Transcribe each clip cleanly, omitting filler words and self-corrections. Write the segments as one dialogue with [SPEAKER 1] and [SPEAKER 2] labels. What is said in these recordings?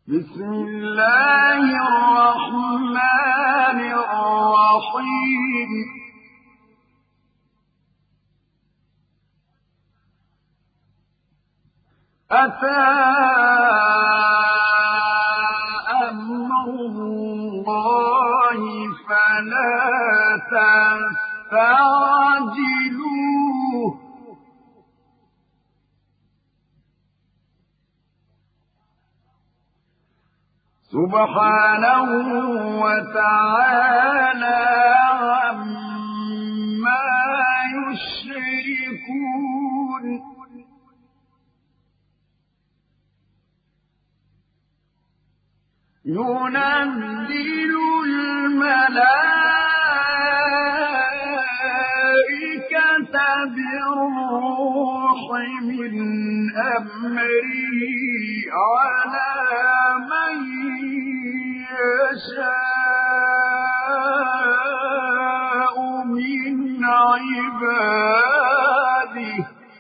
[SPEAKER 1] بسم الله الرحمن الرحيم أتى أمر الله فلا تستعجلوه سبحانه وتعالى عما يشركون ينزل الملائكة بالروح من أمره على من يشاء من عباده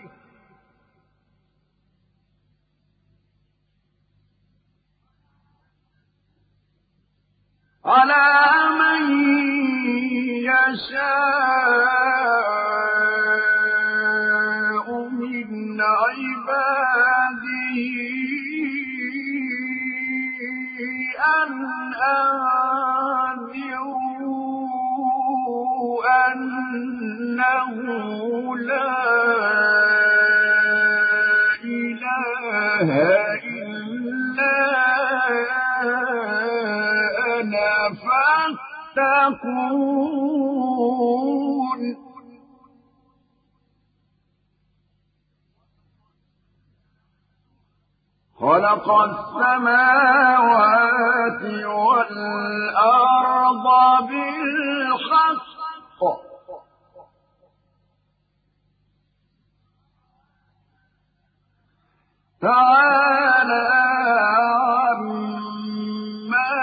[SPEAKER 1] أن أنذروا أنه لا إله إلا أنا فاتقون خلق السماوات والأرض بالحق تعالى عما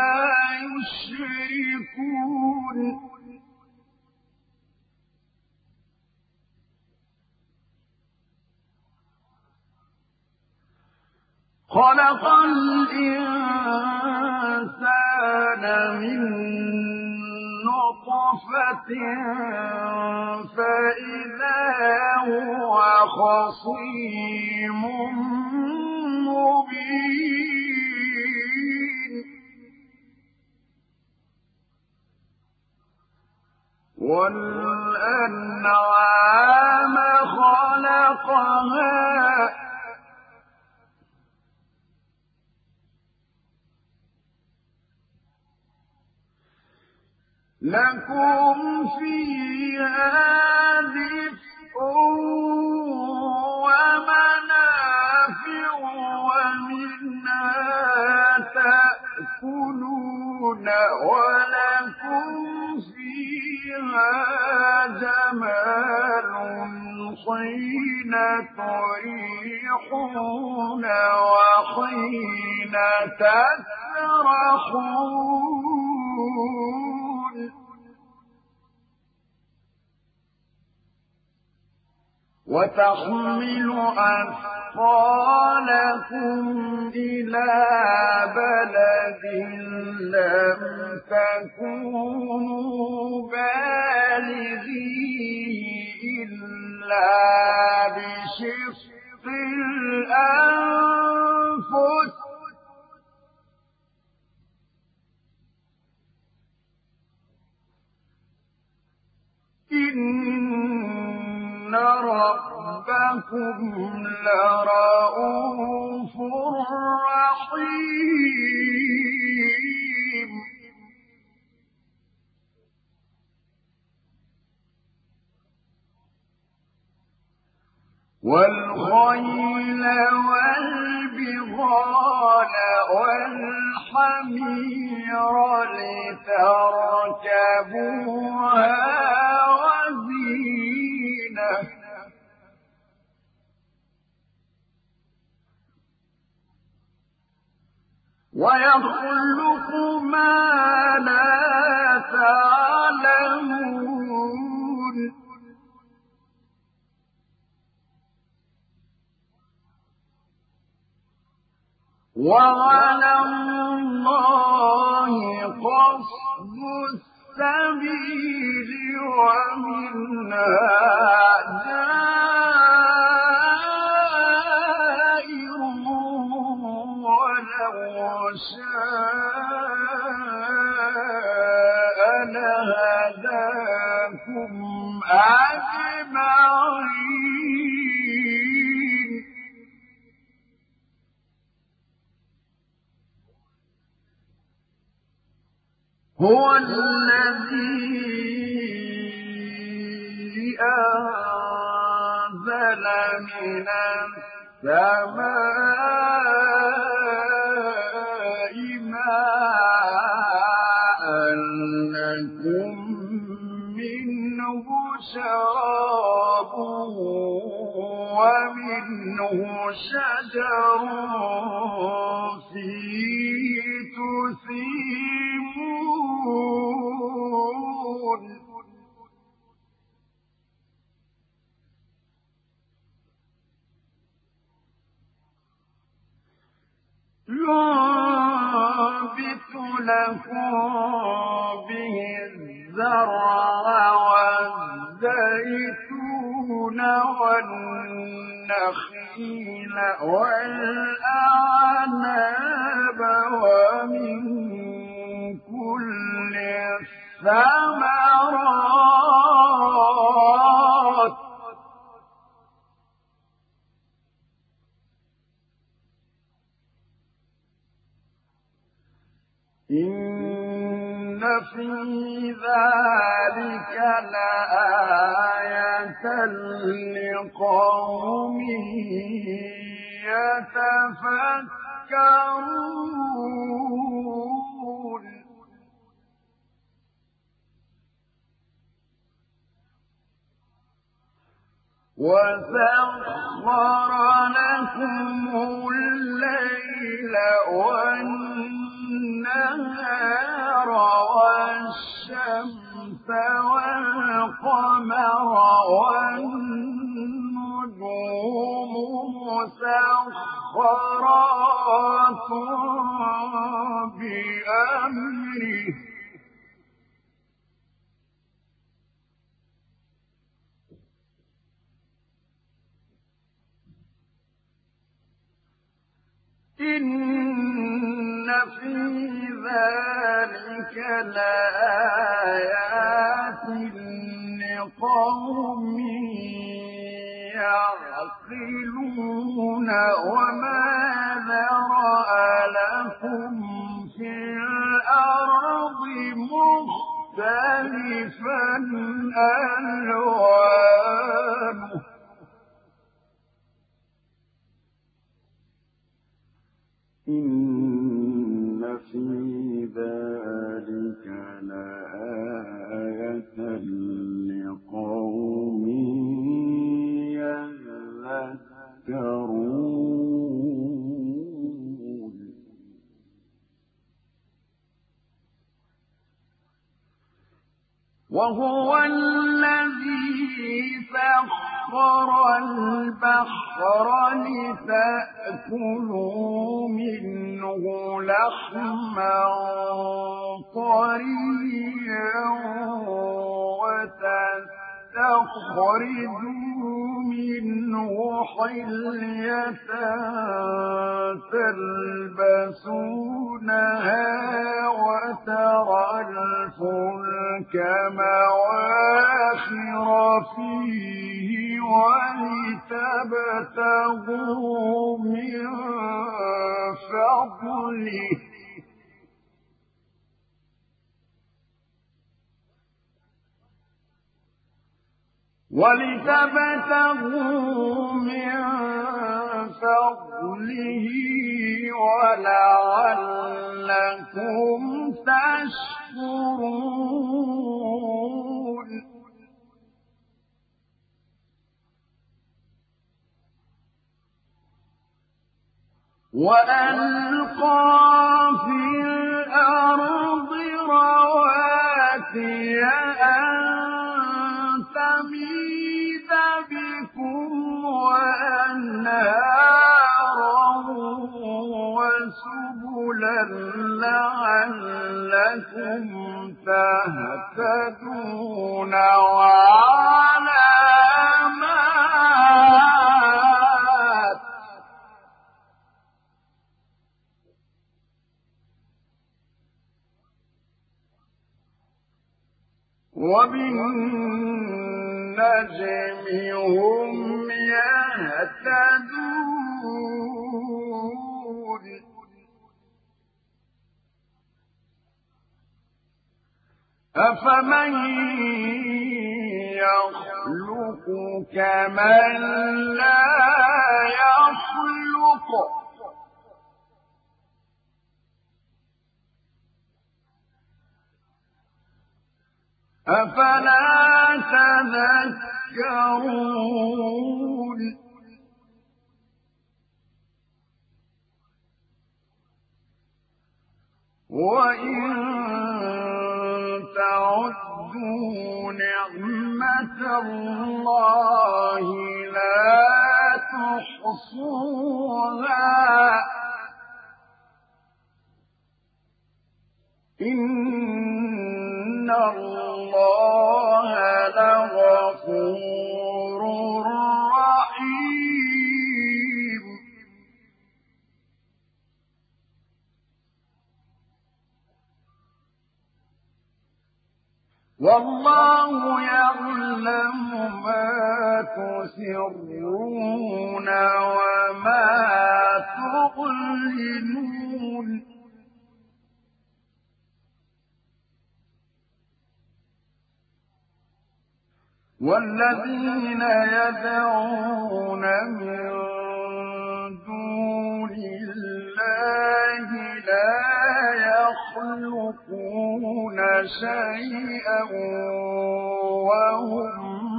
[SPEAKER 1] يشركون خلق الإنسان من نطفة فإذا هو خصيم مبين والأنعام خلقها لكم فيها دفء ومنافع ومنها تأكلون ولكم فيها جمال حين تريحون وحين تسرحون وتحمل أثقالكم إلى بلد لم تكونوا بالغيه إلا بشق الأنفس إن ربكم لرءوف رحيم والخيل والبغال والحمير لتركبوها وزينة ويخلق ما لا تعلمون وعلى الله قصد السبيل ومنها جائر ولو شاء لهداكم أجمعين هو الذي أنزل من السماء ماء لكم منه شراب ومنه شجر فيه تسيمون ينبت لكم به الزرع والزيتون والنخيل والأعناب ومن كل الثمرات إن في ذلك لآية لقوم يتفكرون وسخر لكم الليل والنهار والشمس والقمر والنجوم مسخرات بأمره إن في ذلك لآيات لقوم يعقلون وما ذرأ لكم في الأرض مختلفا ألوانه إن في ذلك لآية لقوم يذكرون وهو الذي سخر البحر لتأكلوا منه لحما طريا وتستخرجوا منه حلية تلبسونها وترى الفلك مواخر فيه ولتبتغوا من فضله ولعلكم تشكرون وألقى في الأرض رواسي أن تميد بكم وأنهارا رسلا لعلكم تهتدون وعلامات وبالنجم هم يهتدون أفمن يخلق كمن لا يخلق أفلا تذكرون وإن تعدوا نعمة الله لا تحصوها إن الله لغفور رحيم والله يعلم ما تسرون وما تعلنون والذين يدعون من دون الله لا يخلقون شيئا وهم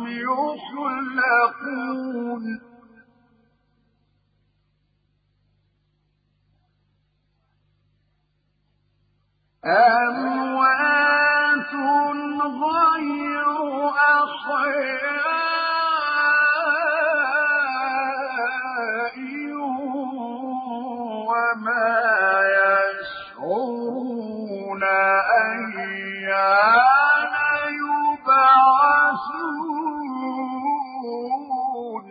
[SPEAKER 1] يخلقون أموات غير أحياء وما يشعرون أيان يبعثون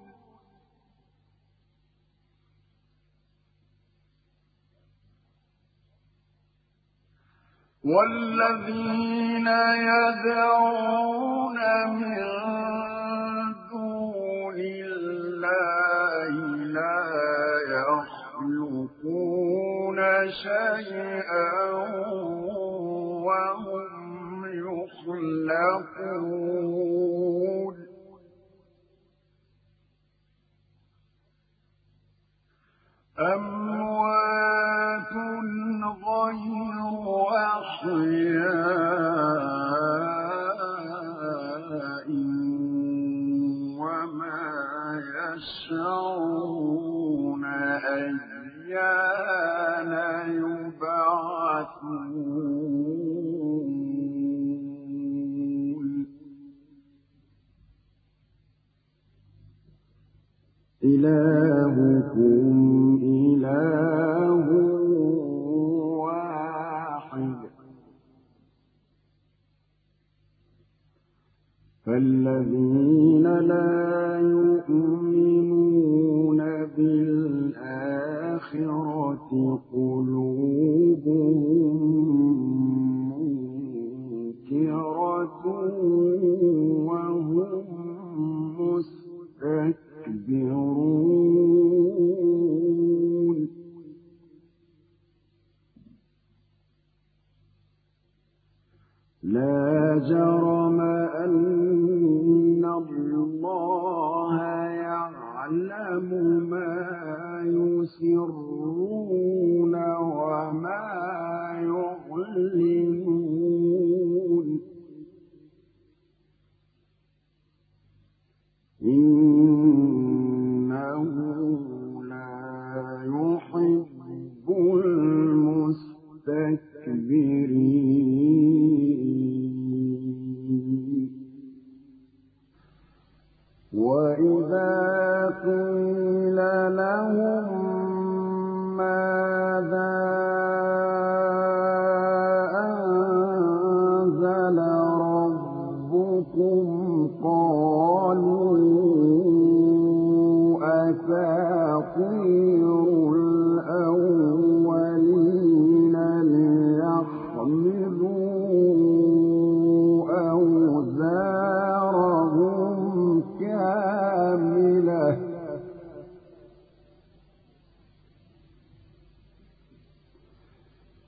[SPEAKER 1] والذين يدعون من دون الله لا يخلقون شيئا وهم يخلقون أموات غير أحياء وما يشعرون أيان يبعثون إلهكم إله واحد فالذين لا يؤمنون بالآخرة قلوبهم منكرة وهم مستكبرون لا جرم أن الله يعلم ما يسرون وما يعلنون إنه لا يحب المستكبرين وإذا قيل لهم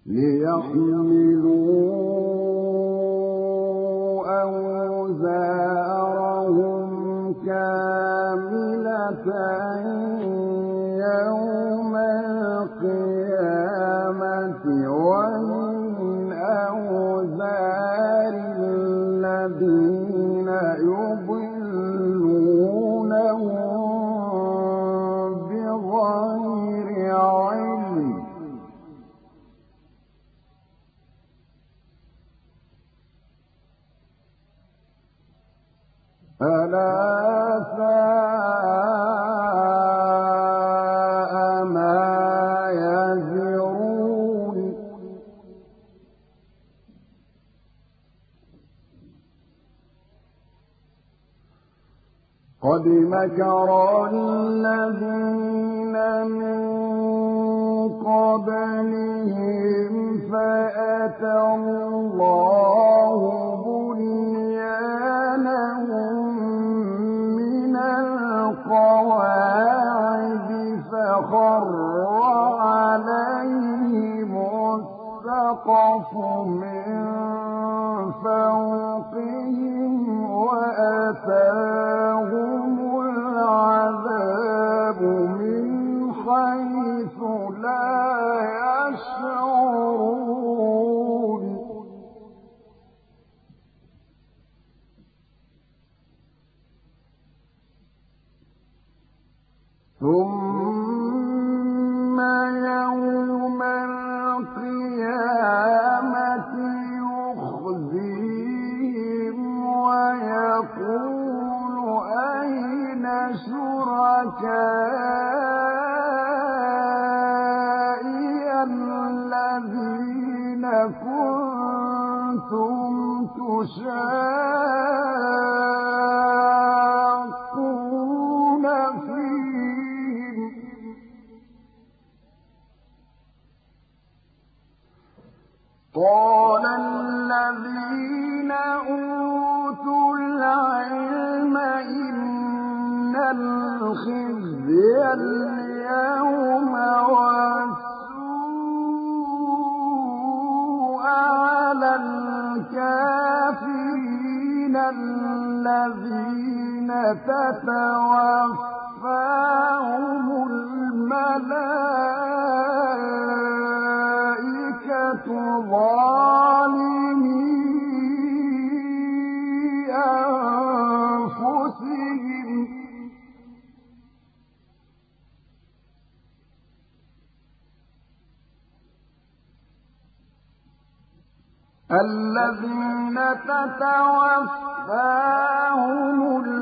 [SPEAKER 1] ليحملوا أوزارهم كاملة يوم القيامة ومن أوزار الذين يضلونهم بغير علم ألا ساء ما يزرون قد مكر الذين من قبلهم فأتى الله بنيانهم من القواعد فخر عليهم السقف من فوقهم وأتاهم العذاب من حيث لا يشعرون ثم يوم القيامة يخزيهم ويقول أين شركائي الذين كنتم تشاقون فيهم قال الذين أوتوا العلم إن الخزي اليوم والسوء على الكافرين الذين تتوفاهم الملائكة ظالمي أنفسهم الذين تتوفاهم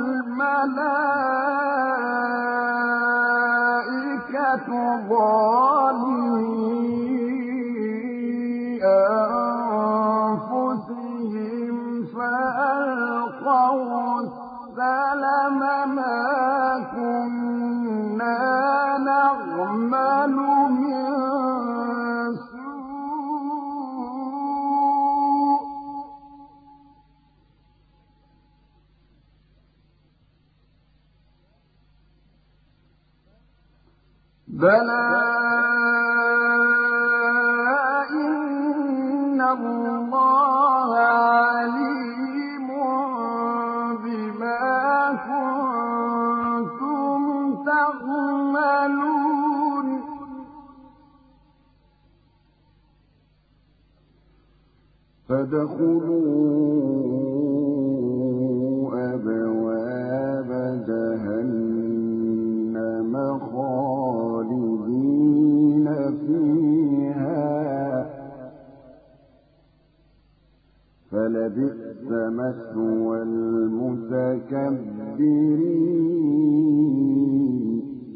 [SPEAKER 1] الملائكة ظالمي أنفسهم فألقوا السلم ما كنا نعمل من سوء بلى إن الله عليم بما كنتم تعملون فادخلوا أبواب جهنم خالدين فيها فلبئس مثوى المتكبرين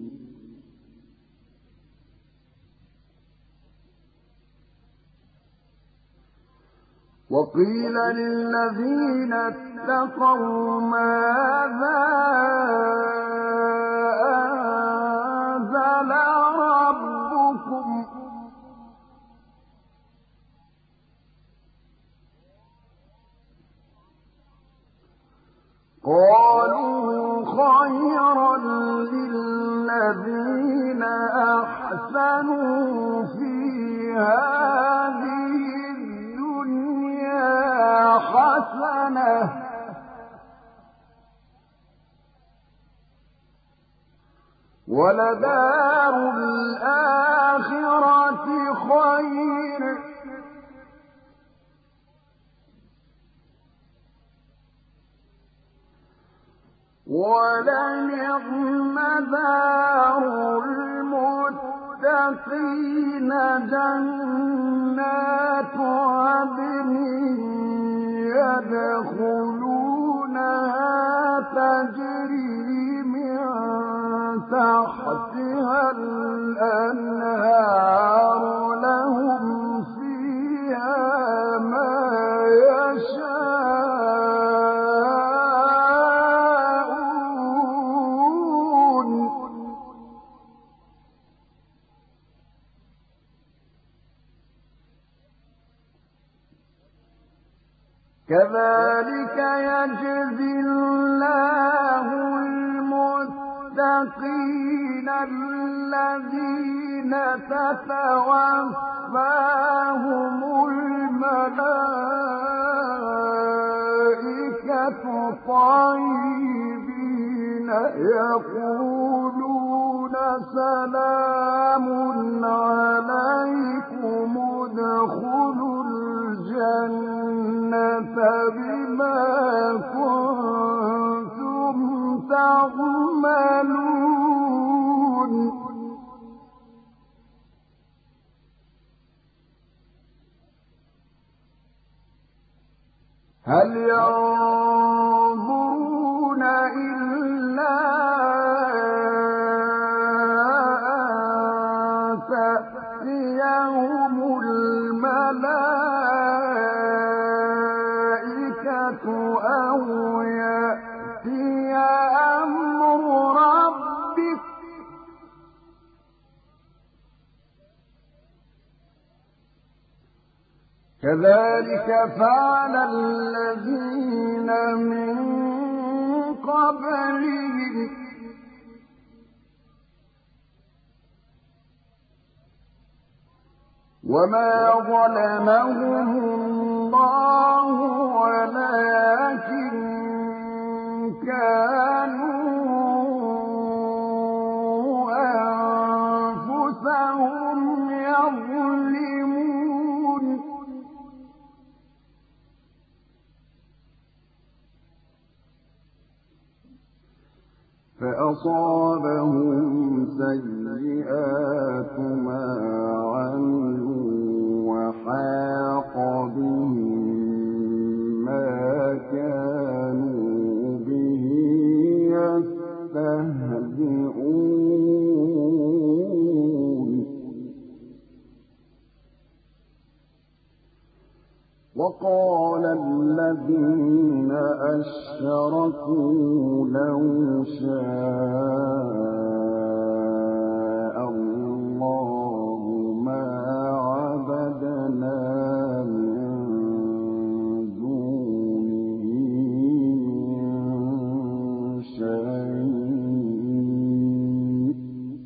[SPEAKER 1] وقيل للذين اتقوا ماذا أنزل ربكم قالوا خيرا للذين أحسنوا في هذه ولدار الآخرة خير ولنعم دار المتقين جنات عدن يدخلونها تجري من تحتها الأنهار لهم فيها ما يشاءون كذلك يجزي الله المتقين الذين تتوفاهم الملائكة طيبين يقولون سلام عليكم ادخلوا الجنة بما كنتم تعملون هل ينظرون إلا أن تأتيهم الملائكة أو يأتي أمر ربك كذلك فعل الذين من قبلهم وما ظلمهم الله ولكن كانوا أنفسهم يظلمون فأصابهم سيئات ما عملوا وحاق بهم ما كانوا به يستهزئون وقال الذين أشركوا لو شاء الله ما عبدنا من دونه من شيء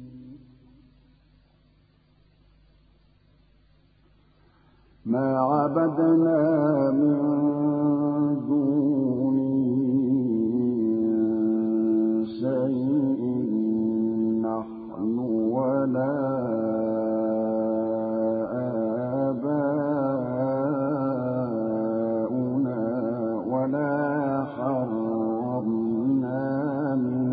[SPEAKER 1] ما عبدنا من دونه من شيء نحن ولا آباؤنا ولا حرمنا من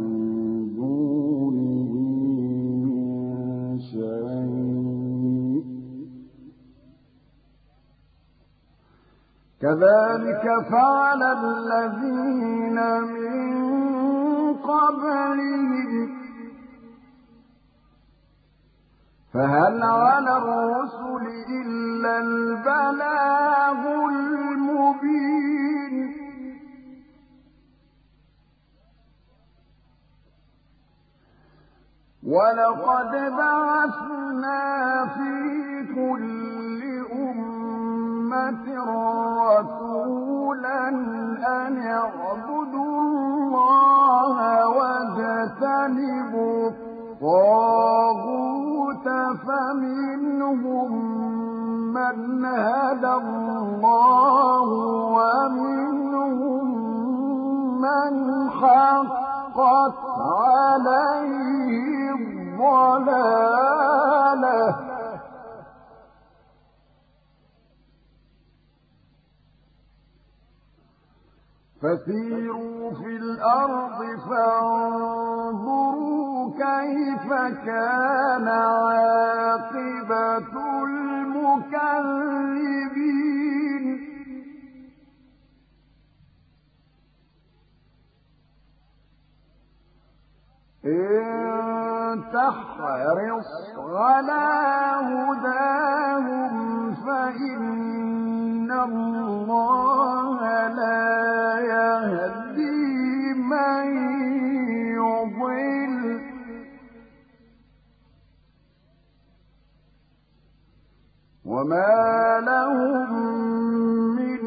[SPEAKER 1] دونه من شيء كذلك فعل الذين من قبلهم فهل على الرسل إلا البلاغ المبين ولقد بعثنا في كل أمة رسولا أن اعبدوا الله واجتنبوا الطاغوت فمنهم من هدى الله ومنهم من حقت عليه الضلالة فسيروا في الأرض فانظروا كيف كان عاقبة المكذبين إن تحرص على هداهم فإن الله لا يهدي من يضل وما لهم من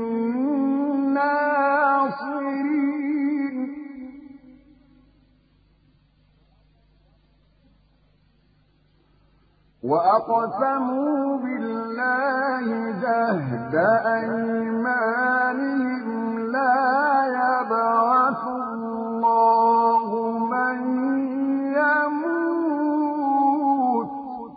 [SPEAKER 1] ناصرين وأقسموا بالله جهد أيمانهم لا يبعث الله من يموت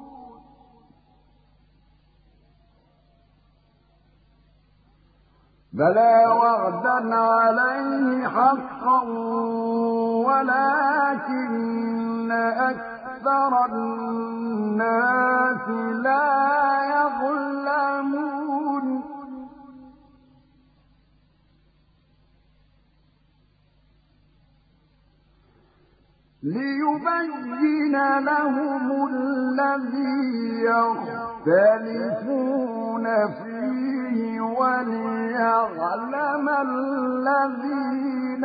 [SPEAKER 1] بلى وعدا عليه حقا ولكن أكثر الناس لا يظلمون ليبين لهم الذي يختلفون فيه وليعلم الذين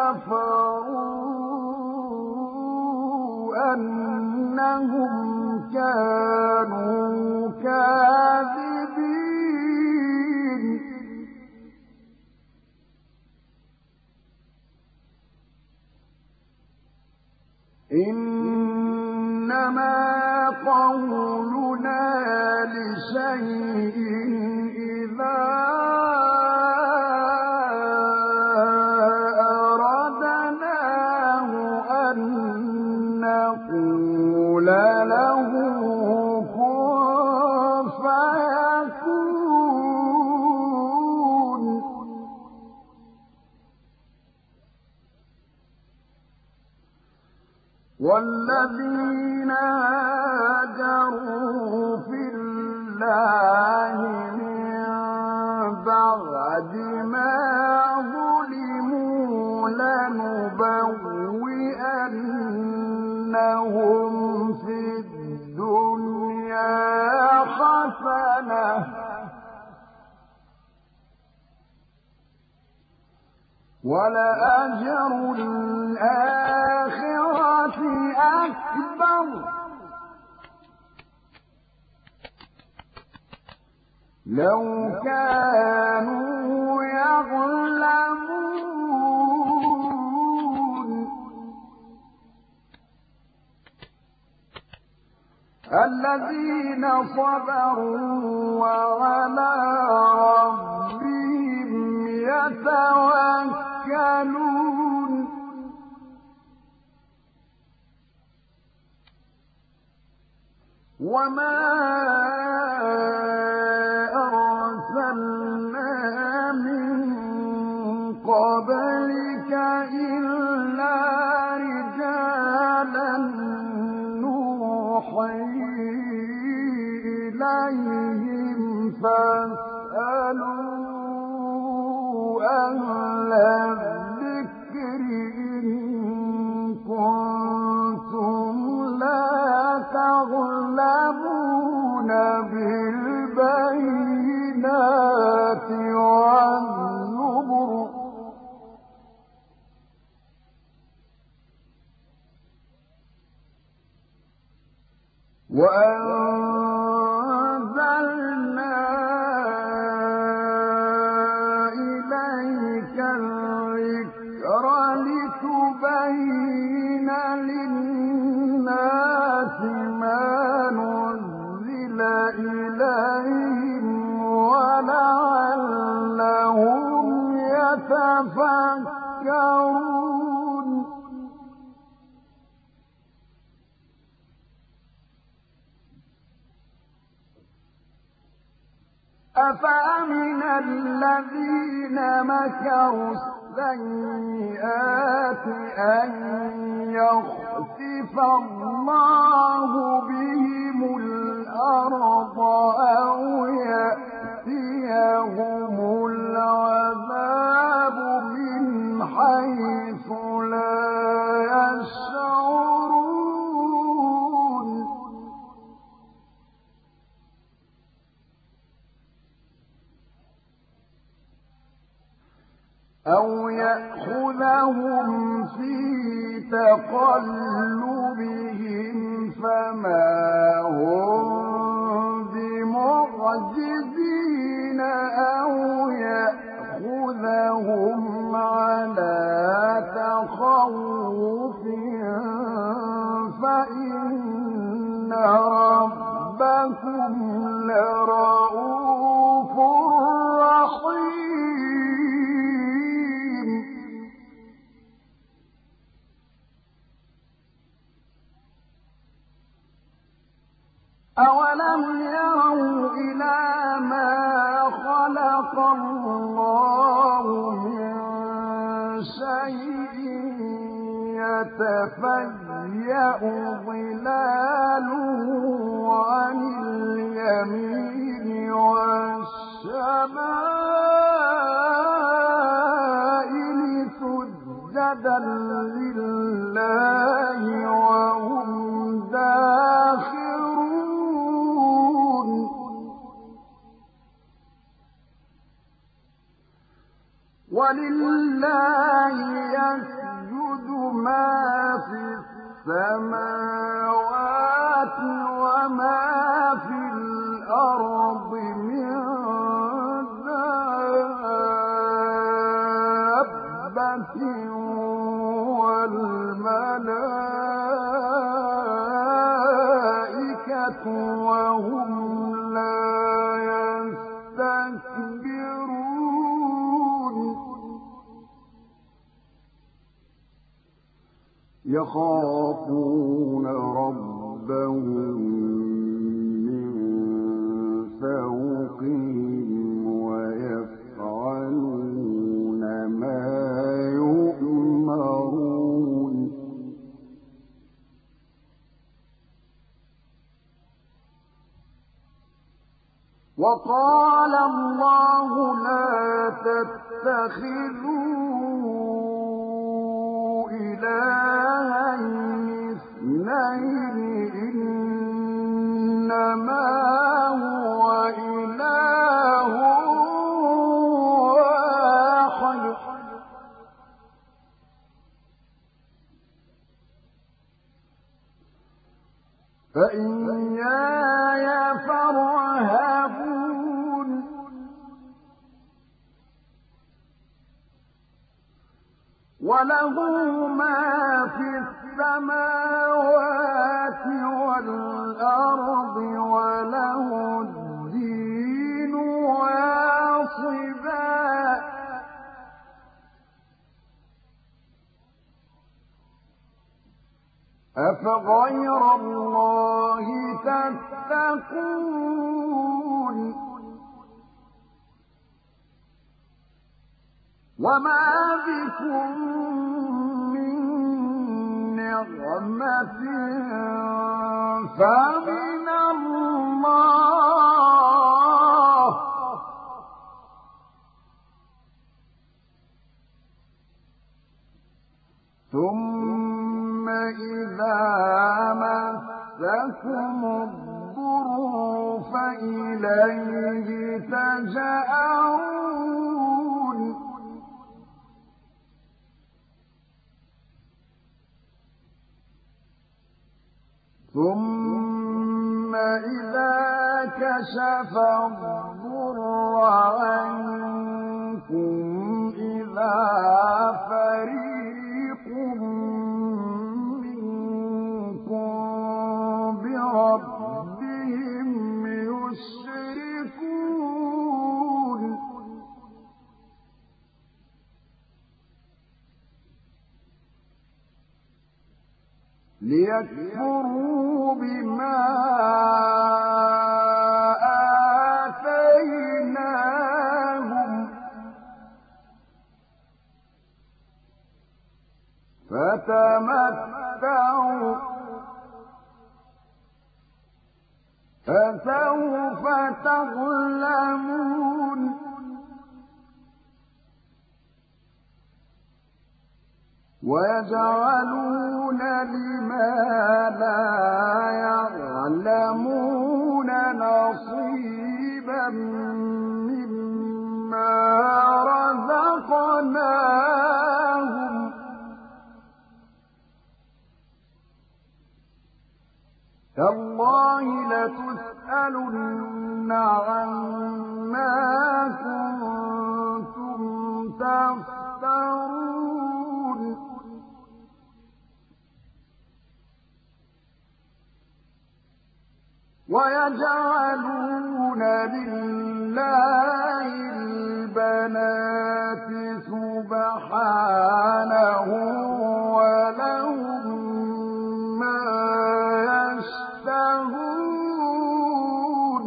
[SPEAKER 1] كفروا أنهم كانوا كاذبين إنما قولنا لشيء إذا أردناه أن نقول له كن فيكون والذين هاجروا في الله من بعد ما ظلموا لنبوئنهم في الدنيا حسنة ولأجر الآخرة أكبر لو كانوا يعلمون الذين صبروا وعلى ربهم يتوكلون وما أرسلنا من قبلك إلا رجالا نوحي إليهم فاسألوا أهل الذكر إن كنتم لا تغلبون بالبينات والزبر وأنزلنا إليك الذكر لتبين للناس ما نزل إليهم ولعلهم يتفكرون أفأمن الذين مكروا السيئات أن يخسف الله بهم الأرض أو يأتيهم العذاب من حيث لا يشعرون أو يأخذهم في تقلبهم فما هم بمعجزين أو يأخذهم على تخوف فإن ربكم لرؤوف رحيم أولم يروا إلى ما خلق الله من شيء يتفيأ ظلاله عن اليمين والشمائل سجدا لله وهم داخرون ولله يسجد ما في السماوات وما في الأرض من دابة والملائكة وهم لا يستكبرون يخافون ربهم من فوقهم ويفعلون ما يؤمرون وقال الله لا تتخذوا إلهين اثنين إنما هو إله واحد فإياي فارهبون وله ما في السماوات والأرض وله الدين واصبا أفغير الله تتقون وما بكم من نعمة فمن الله ثم إذا مسكم الضر فإليه تجأرون ثم إذا كشف الضر عنكم إذا فريق منكم بربهم يشركون ليكفروا بما آتيناهم تظلمون ويجعلون لما لا يعلمون نصيبا مما رزقناهم تالله لتسألن عما كنتم تفترون ويجعلون لله البنات سبحانه ولهم ما يشتهون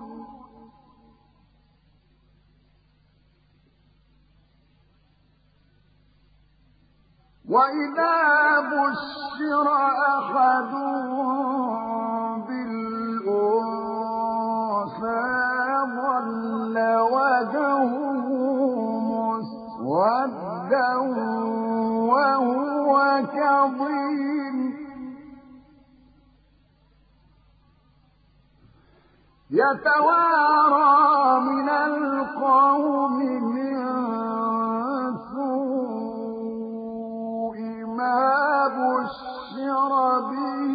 [SPEAKER 1] وإذا بشر أحدهم ظل وجهه مسودا وهو كظيم يتوارى من القوم من سوء ما بشر به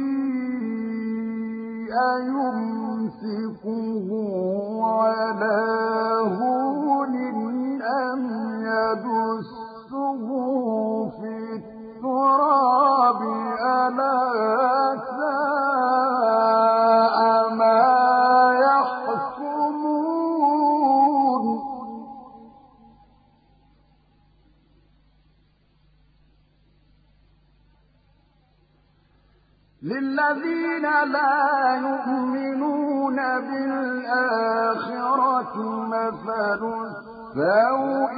[SPEAKER 1] أيمسكه على هون أم يدسه في التراب ألا ساء ما يحكمون للذين لا يؤمنون بالآخرة مثل السوء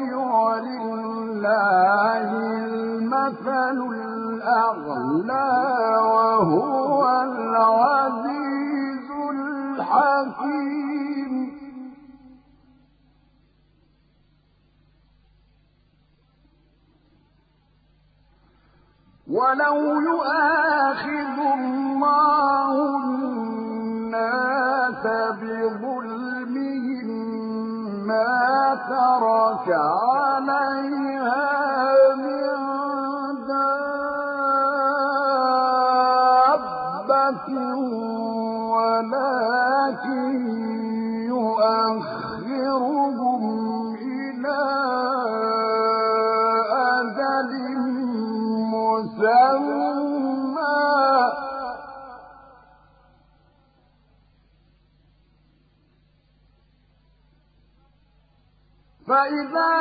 [SPEAKER 1] ولله المثل الأعلى وهو العزيز الحكيم ولو يؤاخذ الله الناس بظلمهم ما ترك عليها من دابة ولكن يؤخرهم إلى أجل مسمى فإذا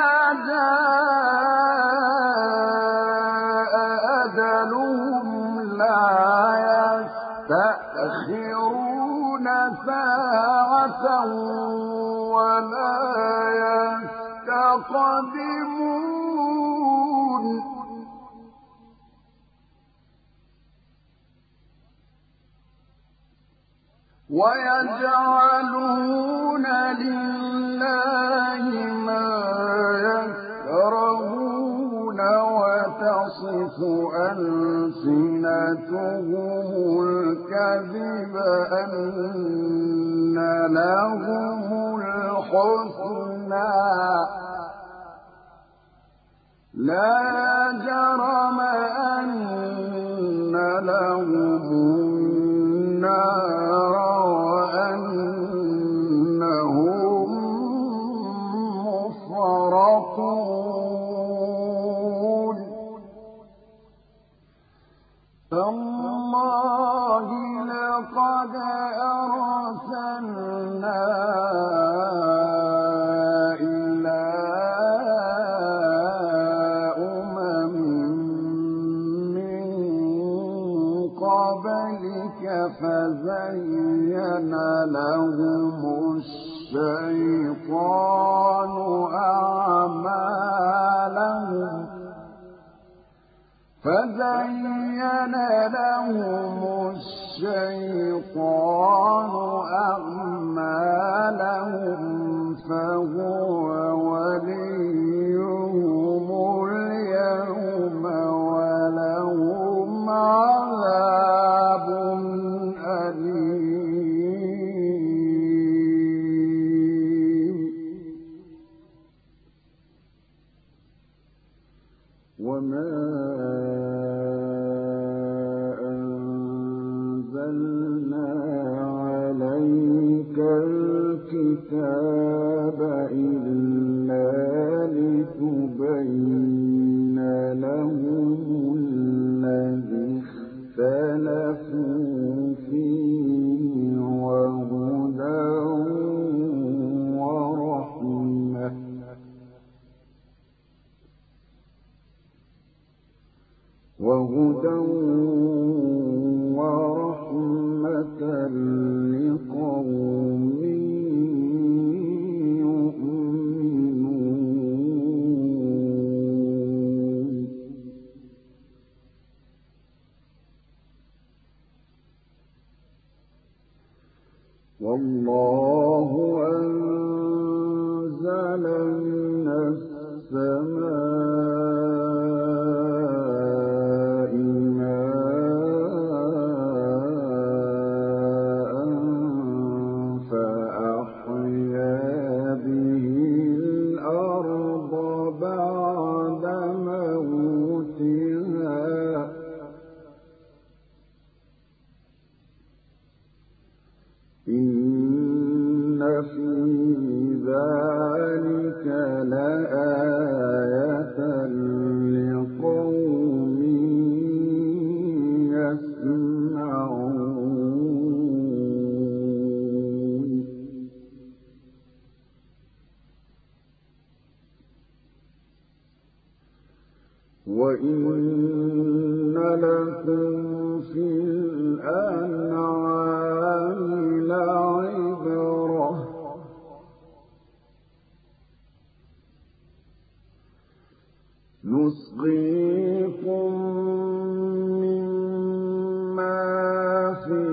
[SPEAKER 1] جاء أجلهم لا يستأخرون ساعة ولا يستقدمون ويجعلون لله ما يكرهون وتصف ألسنتهم الكذب أن لهم الحسنى لا جرم أن لهم النار وأنهم مفرطون تالله لقد أرسلنا إلى أمم من قبلك فزين لهم الشيطان أعمالهم فزين لهم الشيطان أعمالهم فهو وليهم اليوم ولهم عذاب أليم وما الكتاب إلا لتبين لهم الذي اختلفوا فيه وهدى ورحمة لقوم والله أنزل من السماء ماء فأحيا به الأرض بعد موتها إن في ذلك لآية لقوم يسمعون وإن لكم في الأنعام لعبرة نسقيكم مما في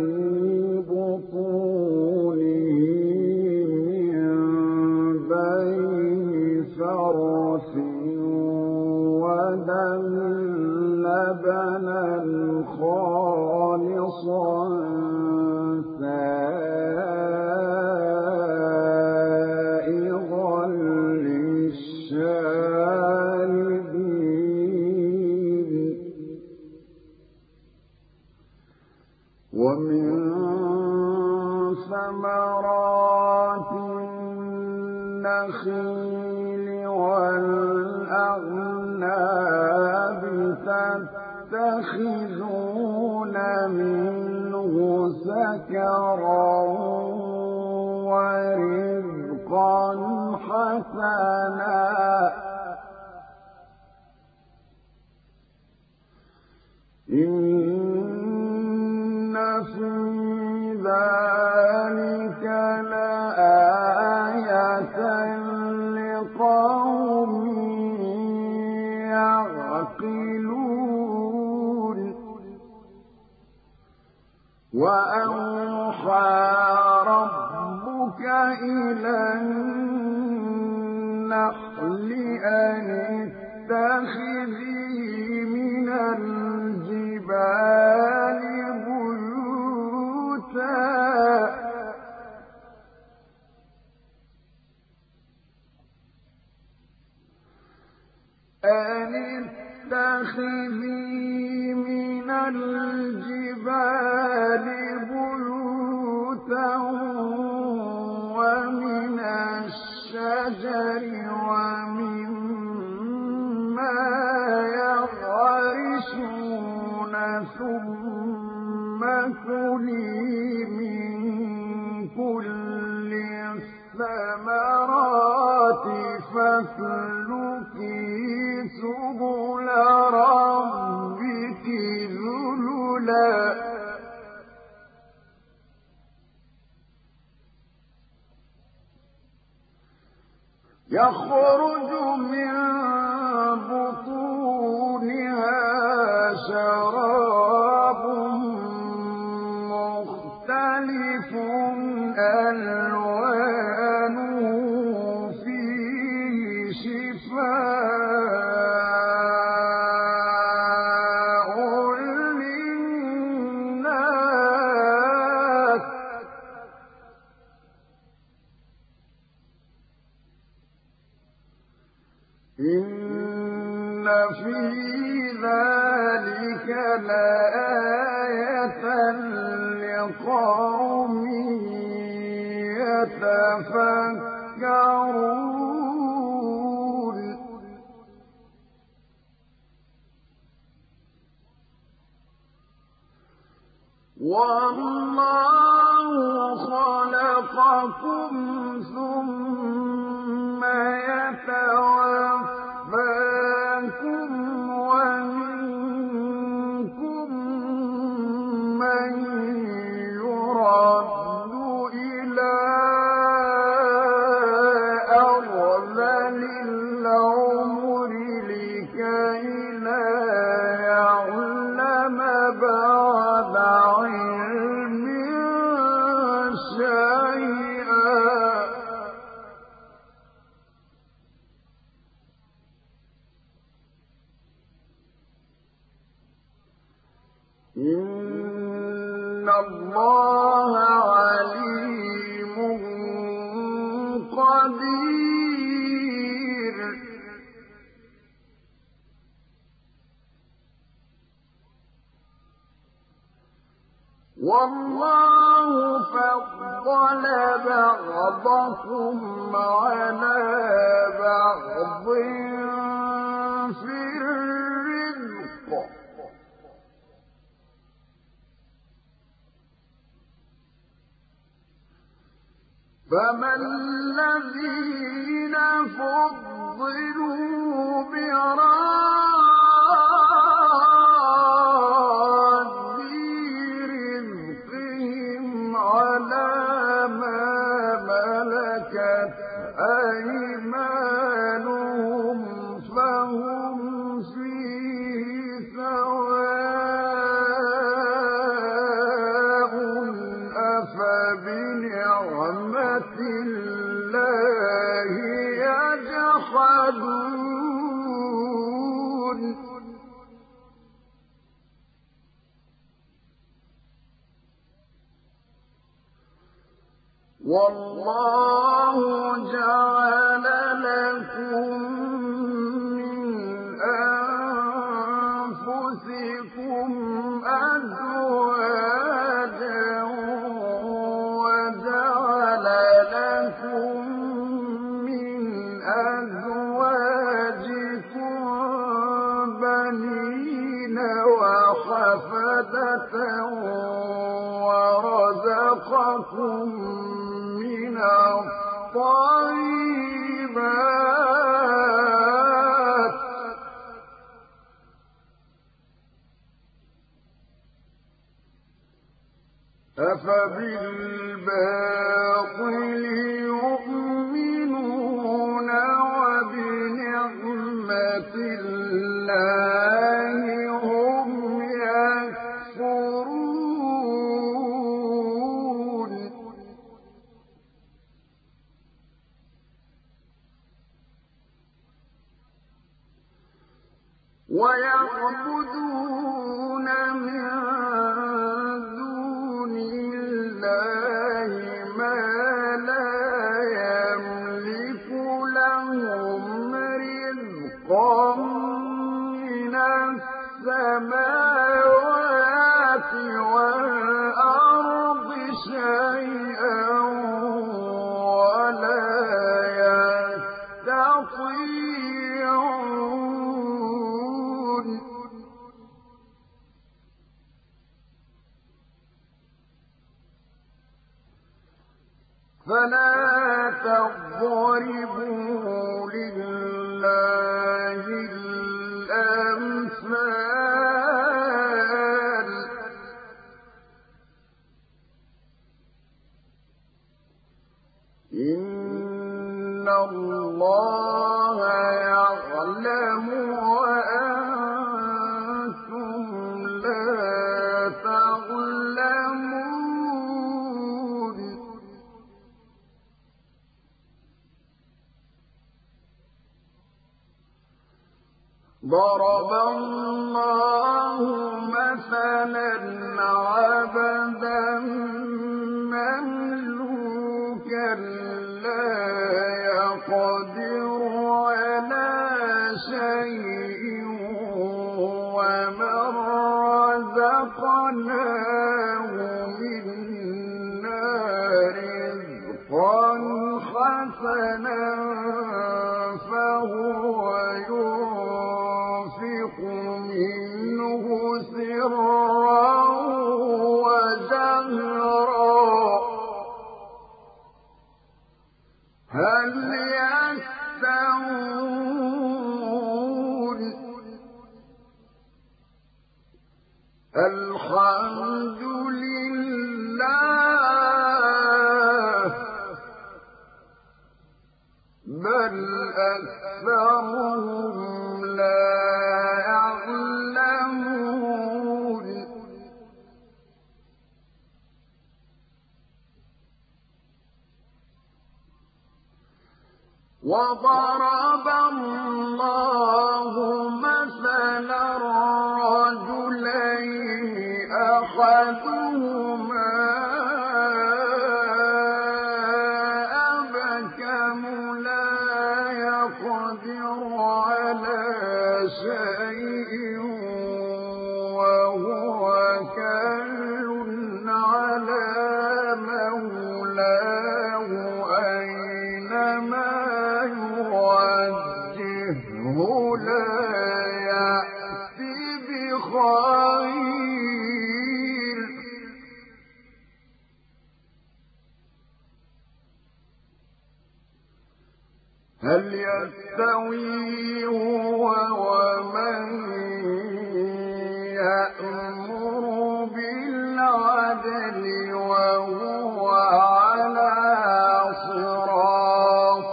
[SPEAKER 1] بطونه من بين فرث ودم لبنا خالصا سائغا للشاربين ومن ثمرات النخيل والأعناب تتخذون منه سكرا ورزقا حسنا إن في ذلك لآية لقوم يعقلون وأوحى ربك إلى النحل أن اتخذي من الجبال بيوتا ومن الشجر ومما يعرشون ثم كلي من كل الثمرات فاسلكي سبل ربك ذللا يخرج من بطونها شراب إن في ذلك لآية لقوم يتفكرون والله خلقكم ثم يتوفاكم ومنكم من يرد إلى أرذل العمر لكي لا يعلم بعد علم شيئا إن الله عليم قدير والله فضل بعضكم على بعض في الرزق فما الذين فضلوا براد رزقهم على ما ملكت أيمانهم فهم فيه سواء أفبنعمة الله يجحدون والله جعل لكم من أنفسكم أزواجا وجعل لكم من أزواجكم بنين وحفدة ورزقكم من الطيبات أفبالباطل يؤمنون وبنعمة الله هم يكفرون ويعبدون من دون الله ما لا يملك لهم رزقا من السماوات والأرض شيئا ولا يستطيعون فلا تضربوا لله الأمثال إن الله يعلم وأنتم لا تعلمون ضرب الله مثلا عبدا مملوكا لا يقدر على حسنا فهو ينفق منه سرا وجهرا هل يستوون الحمد لله بل أكثرهم لا يعلمون وضرب الله مثلا رجلين أحدهما أبكم لا يقدر على شيء وهو كل على مولاه أينما يوجهه لا يأتي بخير هل يستوي هو ومن يأمر بالعدل وهو على صراط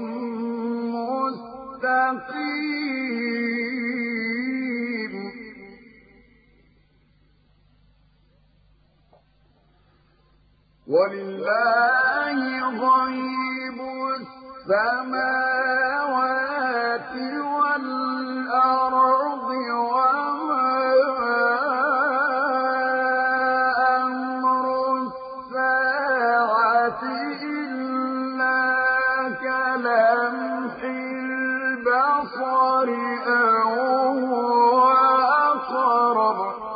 [SPEAKER 1] مستقيم ولله غيب السماوات والأرض وما أمر الساعة إلا كلمح البصر أو هو أقرب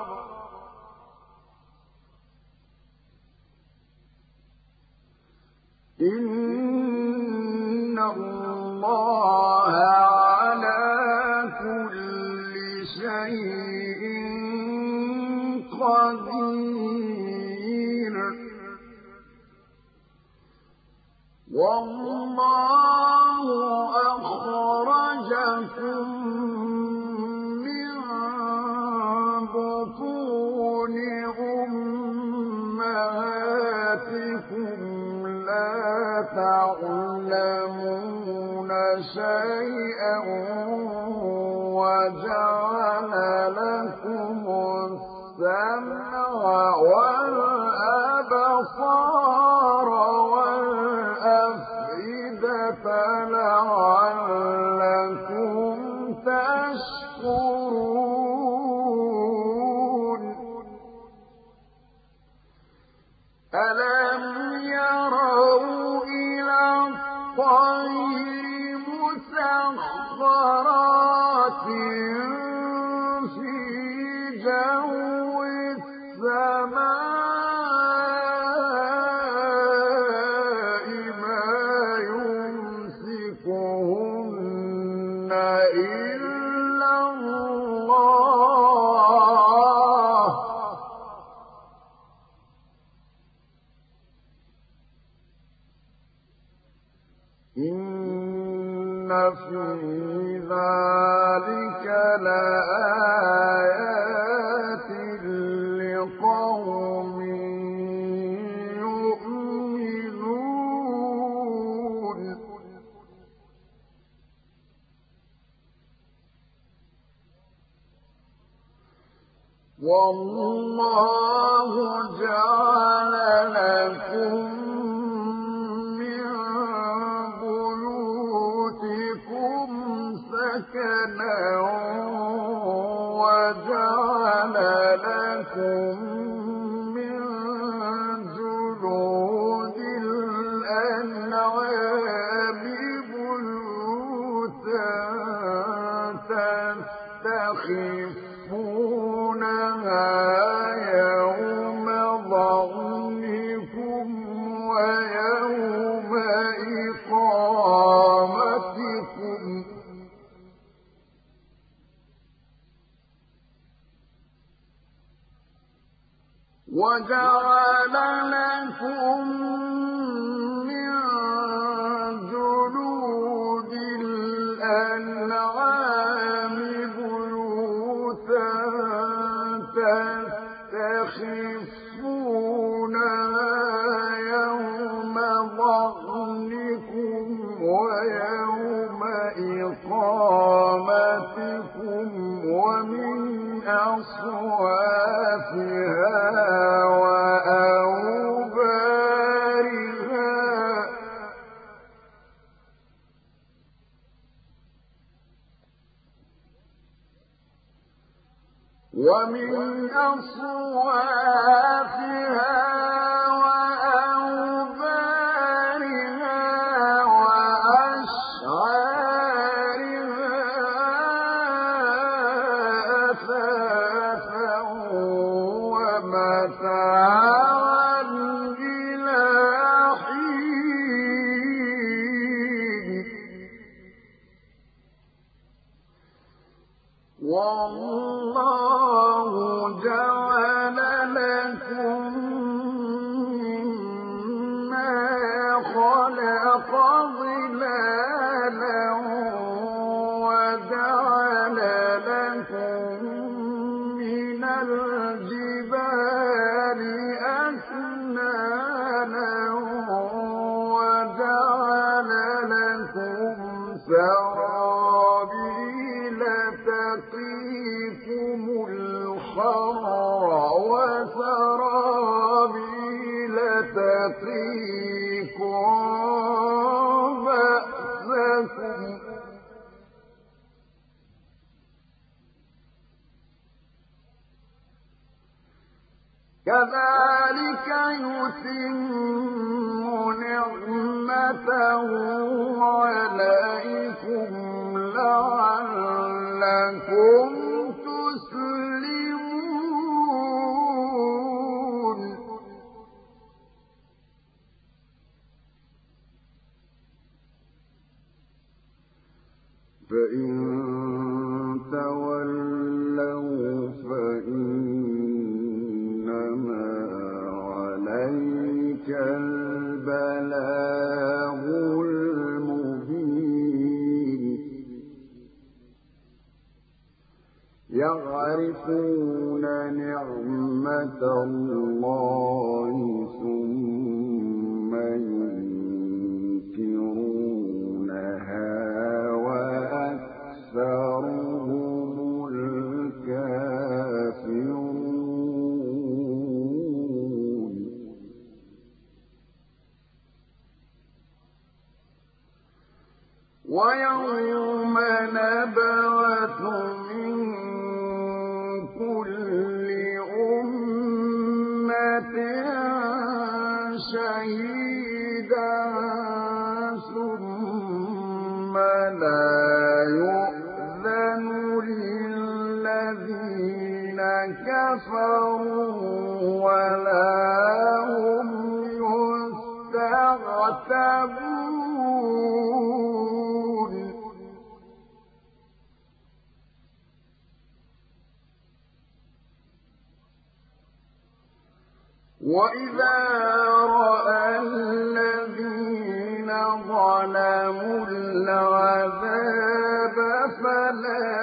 [SPEAKER 1] إن الله على كل شيء قدير والله أخرجكم من بطون أمهاتكم لا تعلمون شيئا وجعل لكم السمع والأبصار والأفئدة لعلكم تشكرون ألم يروا إلى الطير مسخرات في جو السماء ما يمسكهن إلا الله إن في ذلك لآيات لقوم يؤمنون والله جعل لكم سكنا وجعل لكم من جلود الأنعام بيوتا تستخفونها يوم ظعنكم ويوم إقامتكم وجعل لكم من جلود الأنعام بيوتا تستخفونها يوم ظعنكم ويوم إقامتكم ومن أصوافها وأوبارها وأشعارها أثاثا ومتاعا إلى حين والله جعل لكم مما خلق ظلالا وجعل لكم من الجبال أكنانا وجعل لكم سرابيل تقيكم الحر وسرابيل تقيكم بأسكم كذلك يتم نعمته عليكم لعلكم تسلمون فإن تولوا فإنما عليك البلاغ المبين يعرفون نعمة الله ثم ينكرونها وأكثرهم الكافرون ويوم نبعث من كل أمة شهيدا ثم لا يؤذن للذين كفروا ولا هم يستعتبون وإذا رأى الذين ظلموا العذاب فلا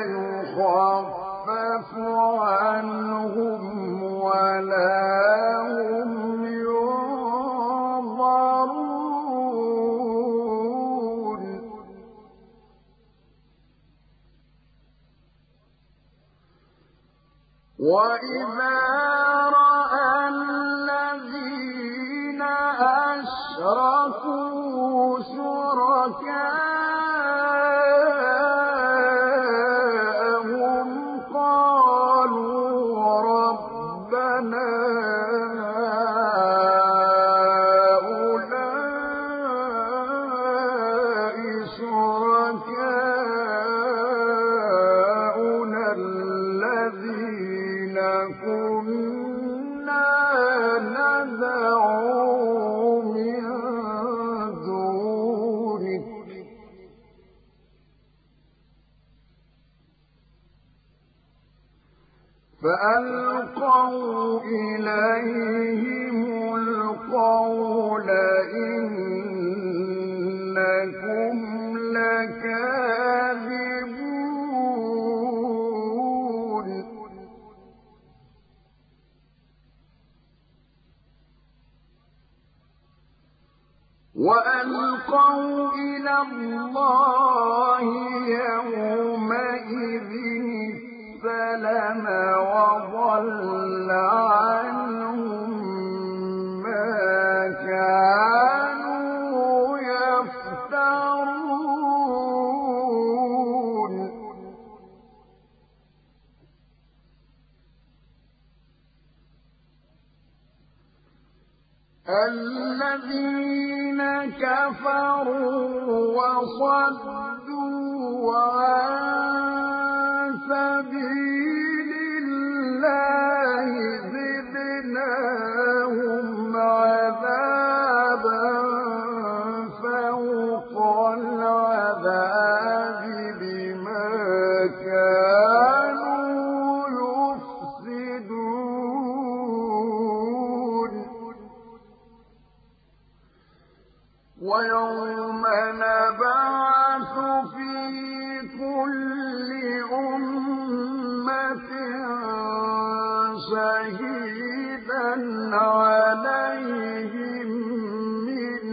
[SPEAKER 1] يخفف عنهم ولا هم ينظرون وإذا رأى الذين أشركوا شركاءهم قالوا ربنا هؤلاء شركاؤنا الذين كنا ندعو من دونك فألقوا إليهم القول إنكم لكاذبون وألقوا إلى الله يومئذ السلم وضل عنهم ما كانوا يفترون الذين كفروا وصدوا عن سبيل الله زدناهم عذابا فوق العذاب بما كانوا يفسدون ويوم نبعث في كل أمة شهيدا عليهم من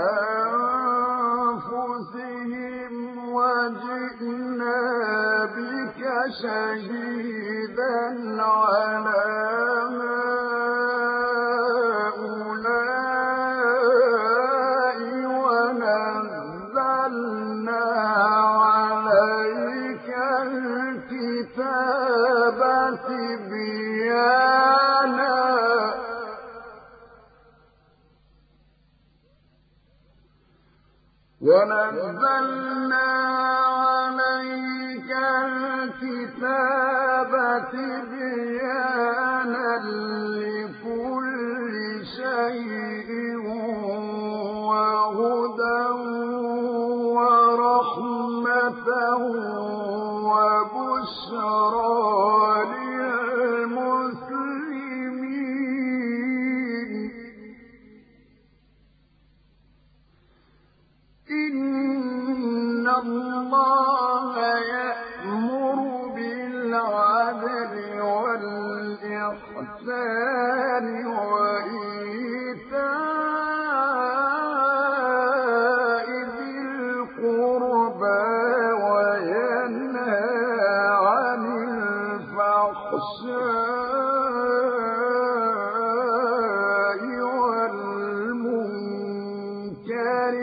[SPEAKER 1] أنفسهم وجئنا بك شهيدا على ونزلنا عليك الكتاب تبيانا لكل شيء وهدى ورحمة وبشرى للمسلمين إن الله يأمر بالعدل والإحسان وإيتاء ذي القربى وينهى عن الفحشاء والمنكر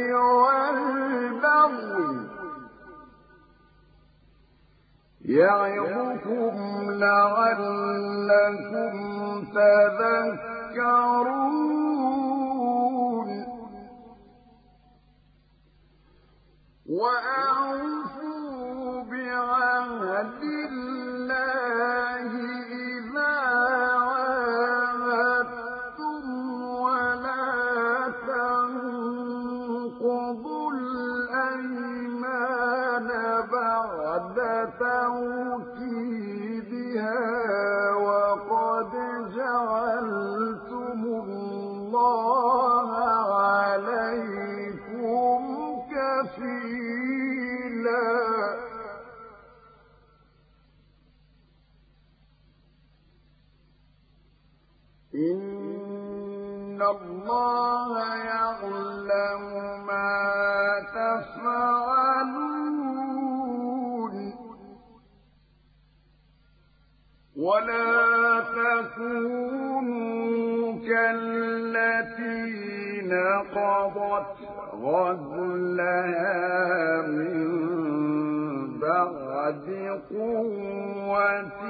[SPEAKER 1] يعظكم لعلكم تذكرون وأوفوا بعهد الله إذا عاهدتم ولا تنقضوا الأيمان بعد توكيدها وقد جعلتم الله عليكم كفيلا إن الله يعلم ما تفعلون ولا تكونوا كالتي نقضت غزلها من بعد قوة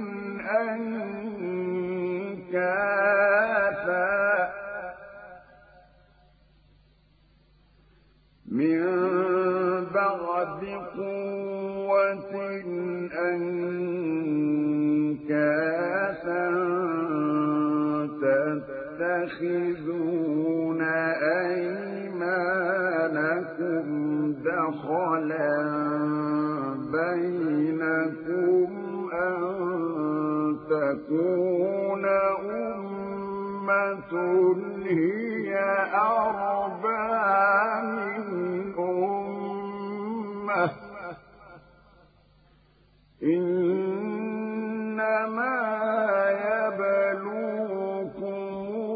[SPEAKER 1] أنكاثا من بعد قوة أنكاثا تتخذون أيمانكم دخلا بينكم أن تكون هي أربى من أمة إنما يبلوكم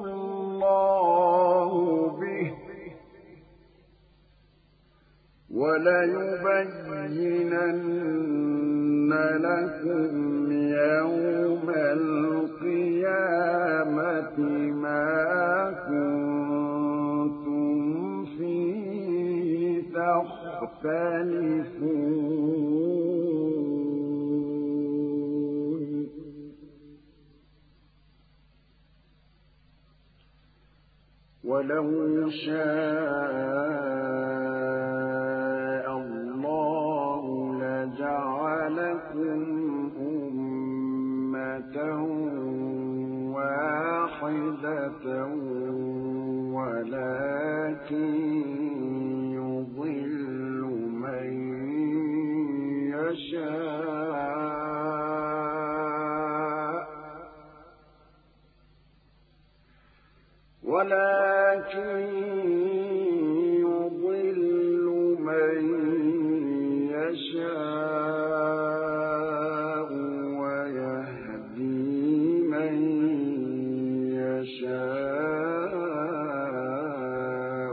[SPEAKER 1] الله به وليبينن لكم يوم القيامة ما كنتم فيه تختلفون ولو شاء الله لجعلكم أمة واحدة ولكن يضل من يشاء ويهدي من يشاء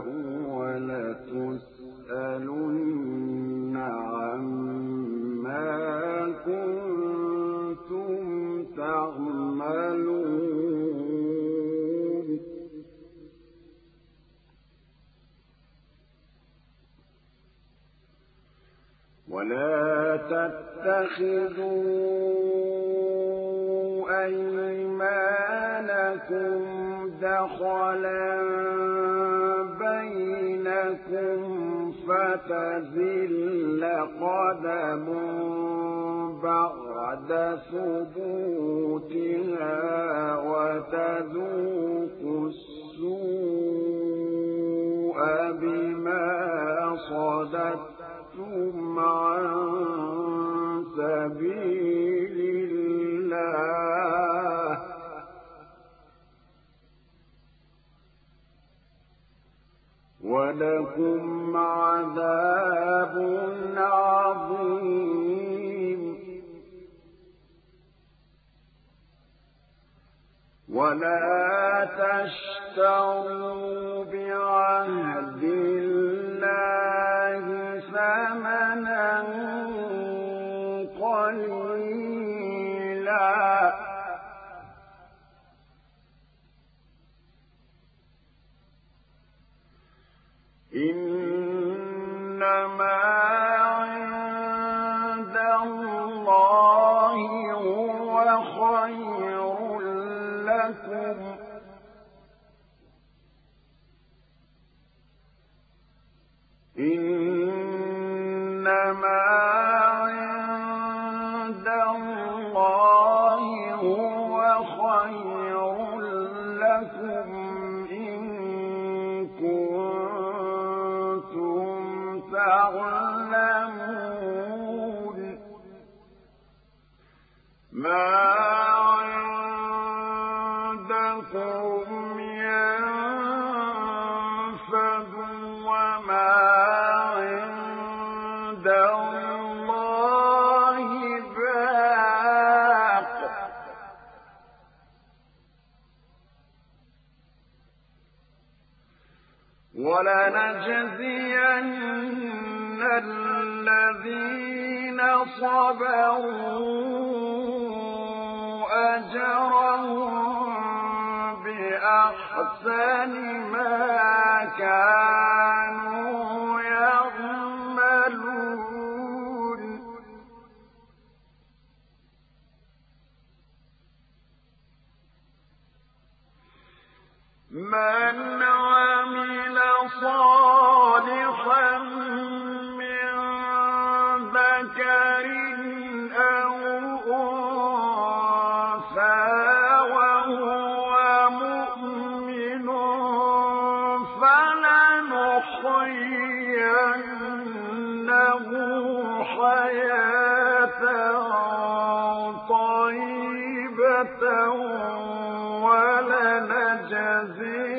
[SPEAKER 1] ولتسألن عما كنتم تعملون ولا تتخذوا أيمانكم دخلا بينكم فتزل قدم بعد ثبوتها وتذوقوا السوء بما صددتم عن سبيل الله ولكم عذاب عظيم ولا تشتروا بعهد الله ثمنا قليلا إنما عند الله هو خير لكم إنما عند الله هو خير لكم إن كنتم تعلمون ما عندكم ينفد وما عند الله باق ولنجزين الذين صبروا أجرهم بأحسن ما كانوا يعملون من عمل صالحا من ذكر أو أنثى وهو مؤمن فلنحيينه حياة طيبة ولنجزينهم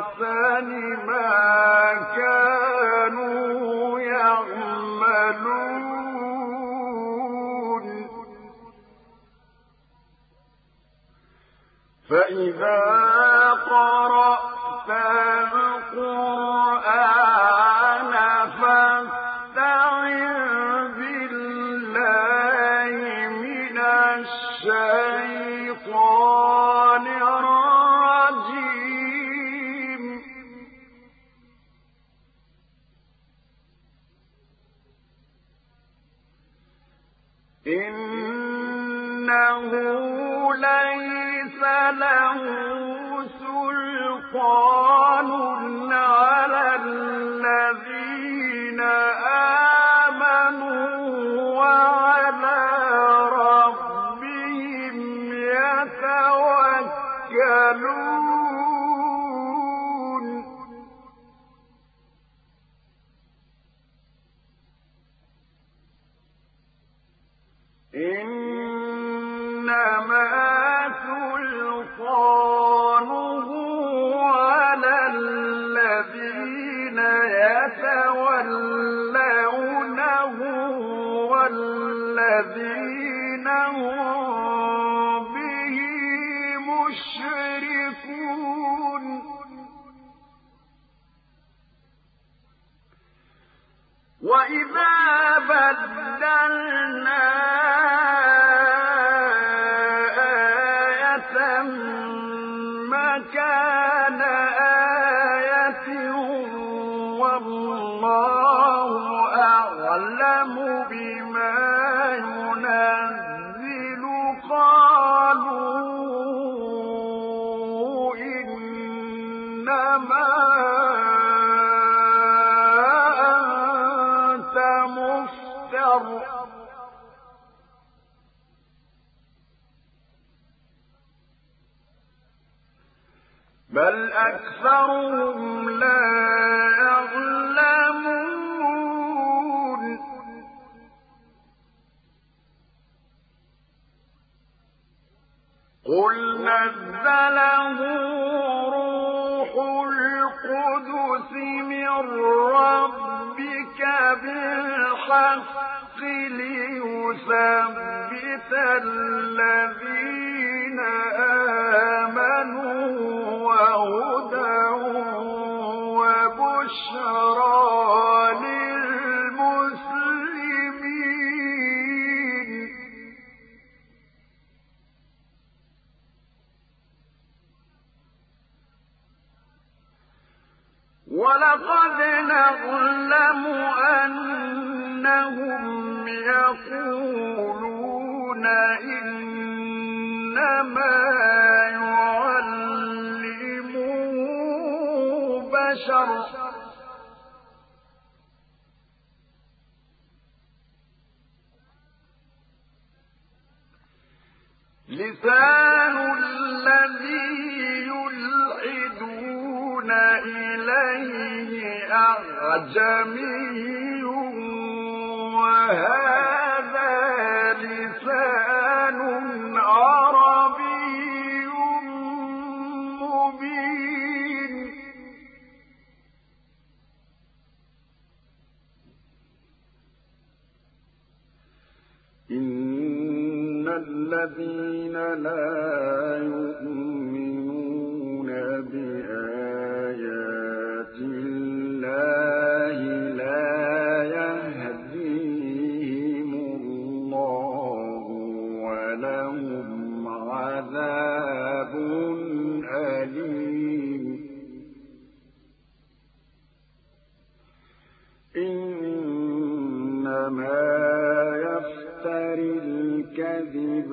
[SPEAKER 1] بِأَحْسَنِ مَا كَانُوا يَعْمَلُونَ فَإِذَا قَرَأْتَ الْقُرْآنَ فَاسْتَعِذْ بِاللَّهِ مِنَ الشَّيْطَانِ الرَّجِيمِ إِنَّهُ لَيْسَ لَهُ سُلْطَانٌ عَلَى الَّذِينَ آمَنُوا وَعَلَىٰ رَبِّهِمْ يَتَوَكَّلُونَ إِنَّمَا سُلْطَانُهُ عَلَى الَّذِينَ يَتَوَلَّوْنَهُ وَالَّذِينَ هُم بِهِ مُشْرِكُونَ وَإِذَا بَدَّلْنَا آيَةً مَّكَانَ آيَةٍ وَاللَّهُ أَعْلَمُ بِمَا يُنَزِّلُ قَالُوا إِنَّمَا أَنتَ مُفْتَرٍ بَلْ أَكْثَرُهُمْ لَا يَعْلَمُونَ قُلْ نَزَّلَهُ رُوحُ الْقُدُسِ مِن رَّبِّكَ بِالْحَقِّ لِيُثَبِّتَ الَّذِينَ آمَنُوا وَهُدًى وَبُشْرَىٰ لِلْمُسْلِمِينَ وَلَقَدْ نَعْلَمُ أَنَّهُمْ يَقُولُونَ إِنَّمَا يُعَلِّمُهُ بَشَرٌ لِّسَانُ الَّذِي يُلْحِدُونَ إِلَيْهِ أَعْجَمِيٌّ وَهَٰذَا لِسَانٌ عَرَبِيٌّ مُّبِينٌ إِنَّ الَّذِينَ لَا يُؤْمِنُونَ بِآيَاتِ اللَّهِ لَا يَهْدِيهِمُ اللَّهُ وَلَهُمْ عَذَابٌ أَلِيمٌ إِنَّمَا الكذب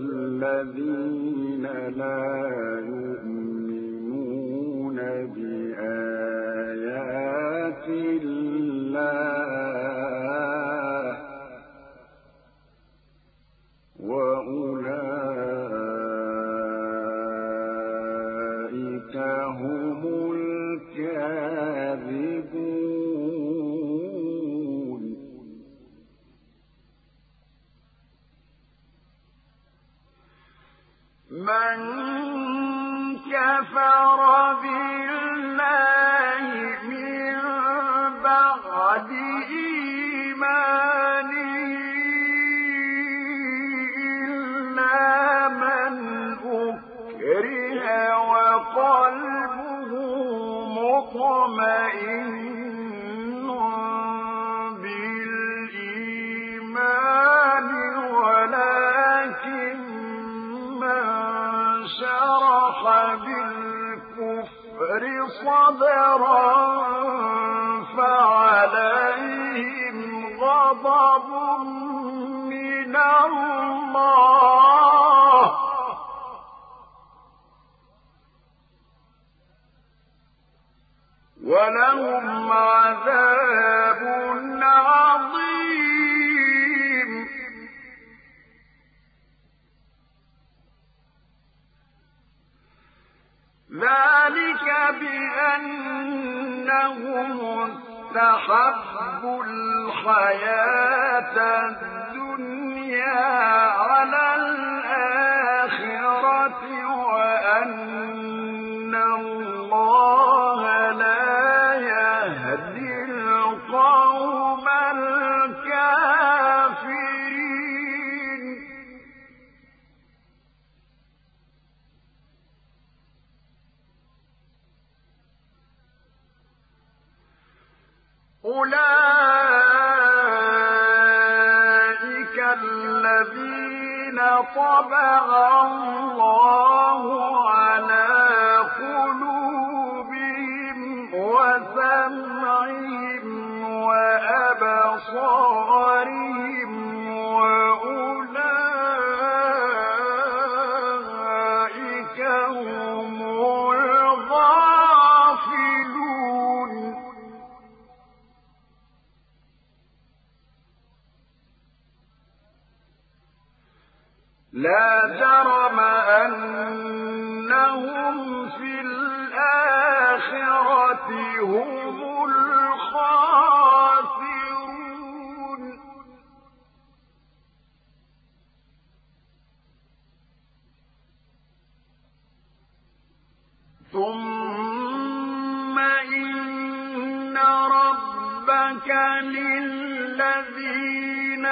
[SPEAKER 1] الذين لا يؤمنون بآيات الله وأولئك هم الكاذبون من مطمئن بالإيمان ولكن من شرح بالكفر صدرا فعليهم غضب من الله ولهم عذاب عظيم. ذلك بأنهم استحبوا الحياة الدنيا على الآخرة وأن الله لا يهدي القوم الكافرين. أولئك الذين طبع الله على قلوبهم وسمعهم وأبصارهم وأولئك هم الغافلون. لا جرم أنهم في الآخرة هم الخاسرون. ثم إن ربك للذين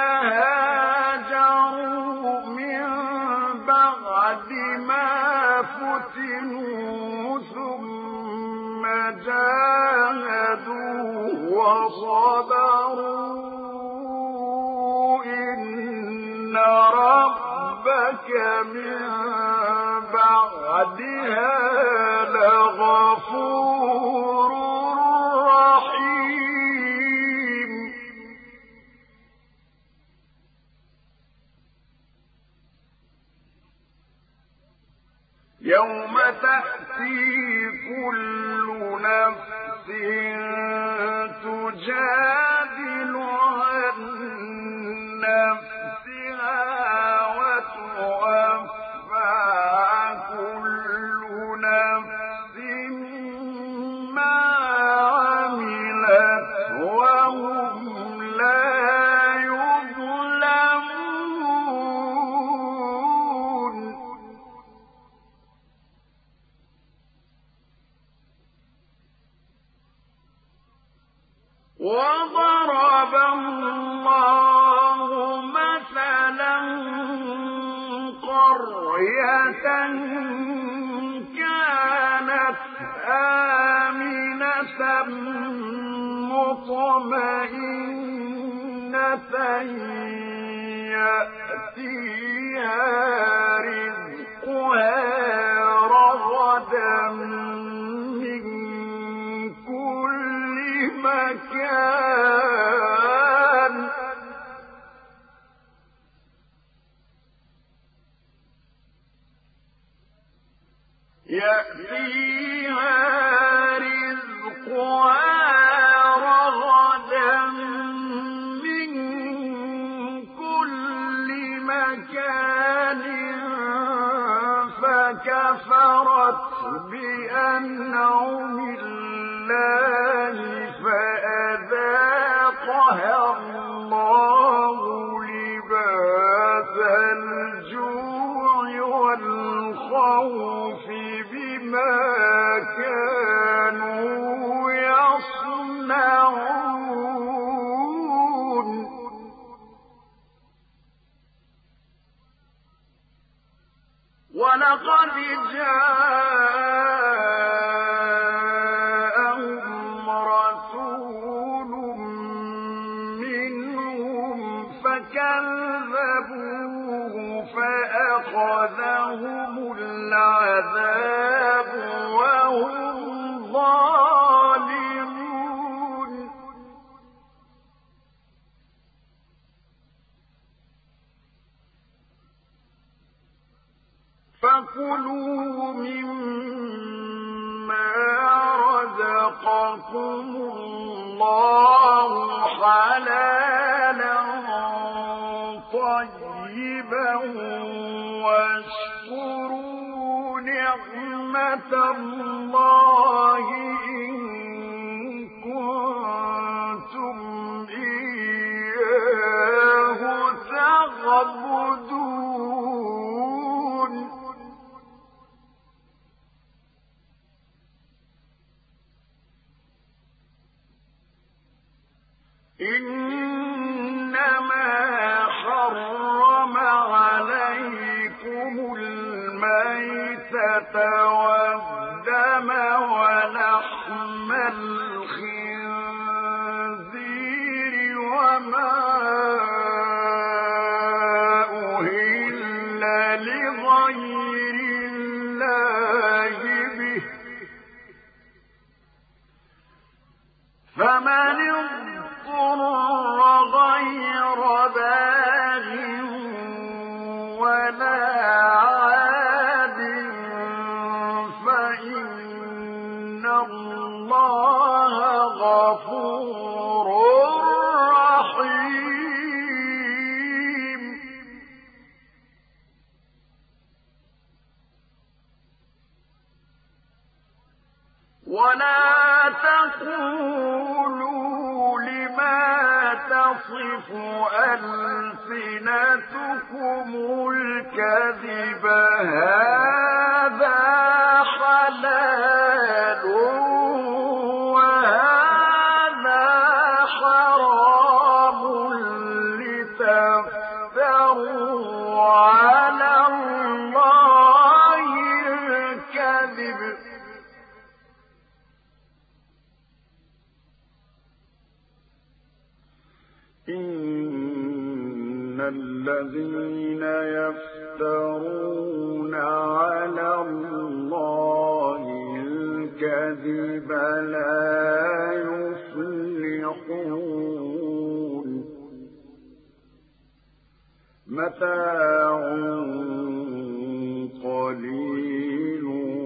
[SPEAKER 1] هاجروا من بعد ما فتنوا ثم جاهدوا وصبروا إن ربك من بعدها لغفور رحيم. يوم تأتي كل نفس تجادل عن نفسها وتوفى كل نفس ما عملت وهم لا يظلمون. وضرب الله مثلا قرية كانت آمنة مطمئنة يأتيها رزقها رغدا من كل مكان فكفرت بأنعم الله فأذاقها الله لباس الجوع والخوف بما كانوا يصنعون. ولقد جاءهم رَزَقَكُمُ اللَّهُ حَلَالًا طَيِّبًا وَاشْكُرُوا نِعْمَةَ اللَّهِ إِن كُنتُمْ إِيَّاهُ تَعْبُدُونَ إِنَّمَا حَرَّمَ عَلَيْكُمُ الْمَيْتَةَ وَالدَّمَ وَلَحْمَ الْخِنزِيرِ وَمَا أُهِلَّ لِغَيْرِ اللَّهِ بِهِ ۖ فَمَنِ اضْطُرَّ غَيْرَ بَاغٍ وَلَا عَادٍ فَإِنَّ اللَّهَ غَفُورٌ رَّحِيمٌ وَلَا تَقُولُوا لِمَا تَصِفُ أَلْسِنَتُكُمُ الْكَذِبَ هَٰذَا حَلَالٌ وَهَٰذَا حَرَامٌ لِّتَفْتَرُوا عَلَى اللَّهِ الْكَذِبَ ۚ إِنَّ الَّذِينَ يَفْتَرُونَ عَلَى اللَّهِ الْكَذِبَ لَا يُفْلِحُونَ مَتَاعٌ قَلِيلٌ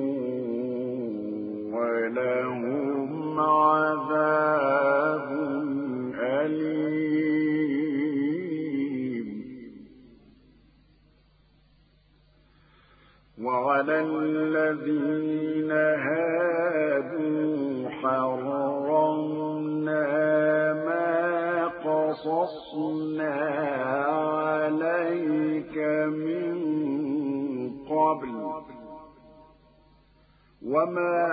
[SPEAKER 1] وَلَهُمْ عَذَابٌ أَلِيمٌ وَعَلَى الَّذِينَ هَادُوا حَرَّمْنَا مَا قَصَصْنَا عَلَيْكَ مِن قَبْلُ وَمَا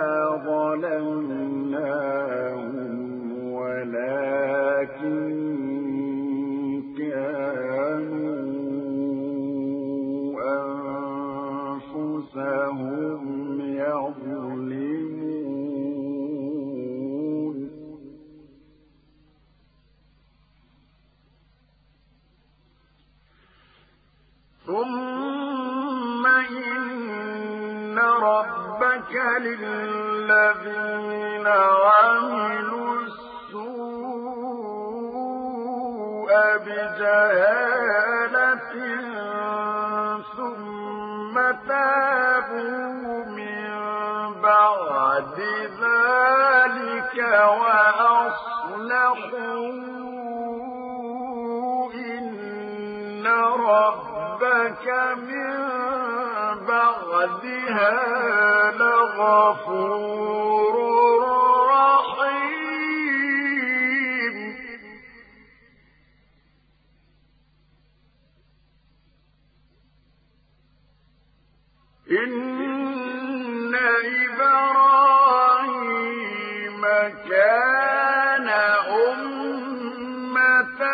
[SPEAKER 1] ظَلَمْنَاهُمْ وَلَٰكِن كَانُوا أَنفُسَهُمْ يَظْلِمُونَ ثُمَّ إِنَّ رَبَّكَ لِلَّذِينَ عَمِلُوا السُّوءَ بِجَهَالَةٍ ثُمَّ تَابُوا مِن بَعْدِ ذَلِكَ وَأَصْلَحُوا إِنَّ رَبَّكَ مِن بَعْدِهَا لَغَفُورٌ رَّحِيمٌ إِنَّ إِبْرَاهِيمَ كَانَ أُمَّةً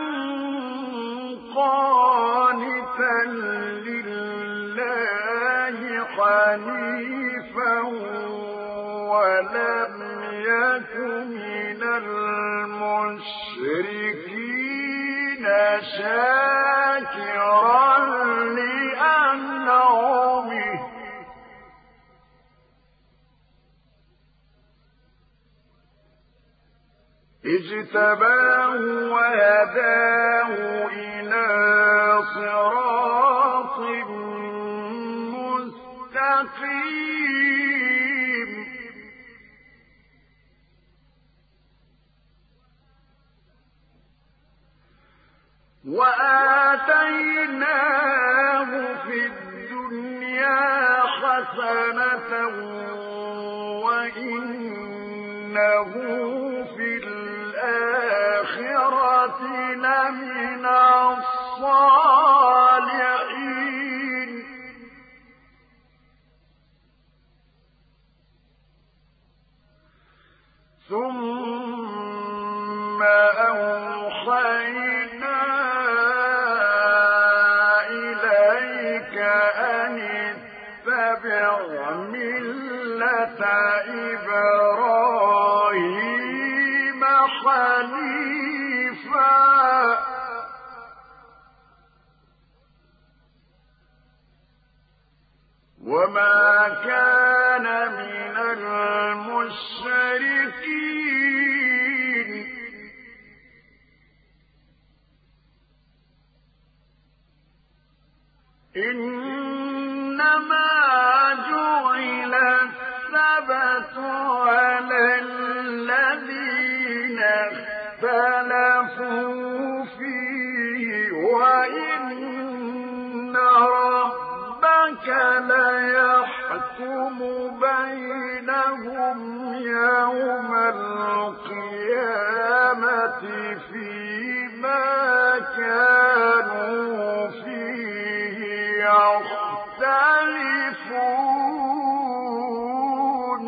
[SPEAKER 1] قَانِتًا لِّلَّهِ حَنِيفًا وَلَمْ يَكُ مِنَ الْمُشْرِكِينَ شَاكِرًا لِّأَنْعُمِهِ اجْتَبَاهُ وَهَدَاهُ إِلَىٰ صِرَاطٍ مُّسْتَقِيمٍ وإنه في الآخرة لمن الصالحين. ثم أوحينا إليك أن اتبع ملة إبراهيم حنيفا وما كان من المشركين. إنما جعل السبت على الذين اختلفوا فيه وإن ربك ليحكم بينهم يوم القيامة فيما كانوا فيه يختلفون.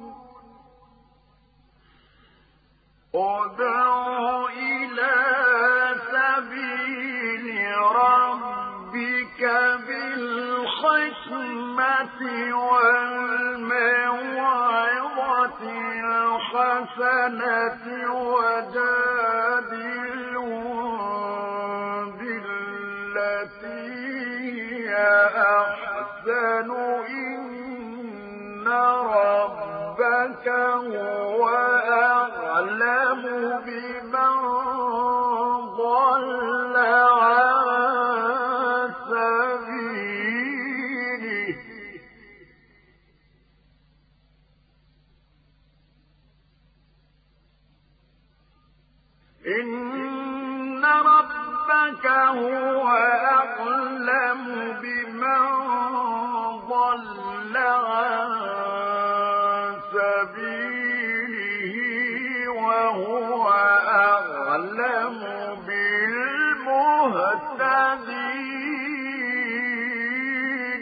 [SPEAKER 1] ادع إلى سبيل ربك بالحكمة والموعظة الحسنة وجادلهم بالتي هي أحسن إن ربك هو أعلم بمن ضل عن سبيله إن ربك هو أعلم بمن ضل عن سبيله وهو أعلم بالمهتدين.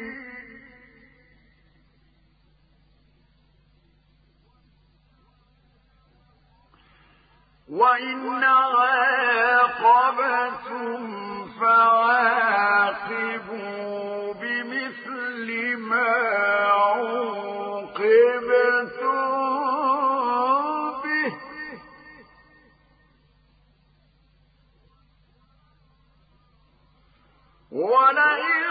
[SPEAKER 1] وإن عاقبتم فعاقبوا بمثل ما عوقبتم به ولئن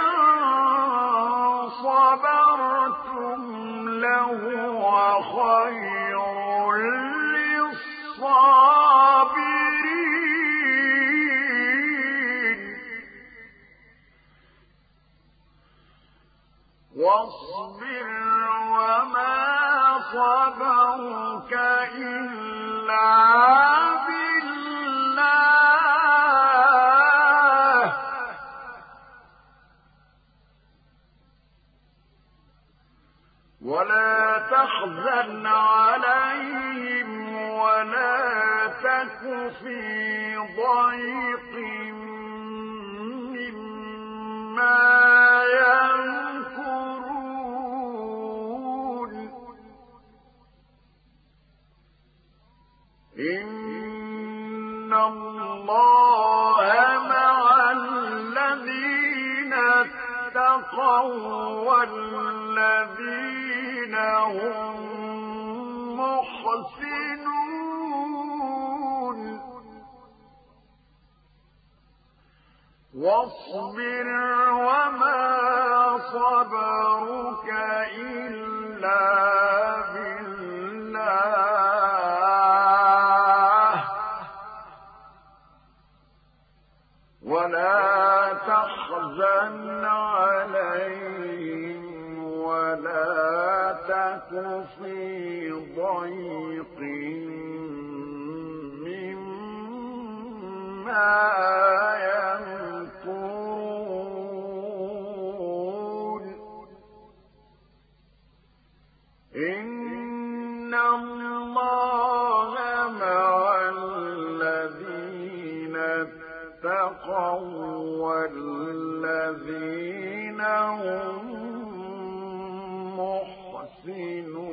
[SPEAKER 1] صبرتم لهو خير للصابرين. واصبر وما صبرك إلا بالله ولا تحزن عليهم ولا تك في ضيق مما يمكرون. إن الله مع الذين اتقوا والذين هم محسنون. واصبر وما صبرك إلا بالله ولا تحزن عليهم ولا تك في ضيق مما يمكرون. إن اللَّهَ مَعَ الَّذِينَ اتَّقَوا وَّالَّذِينَ هُم مُّحْسِنُونَ.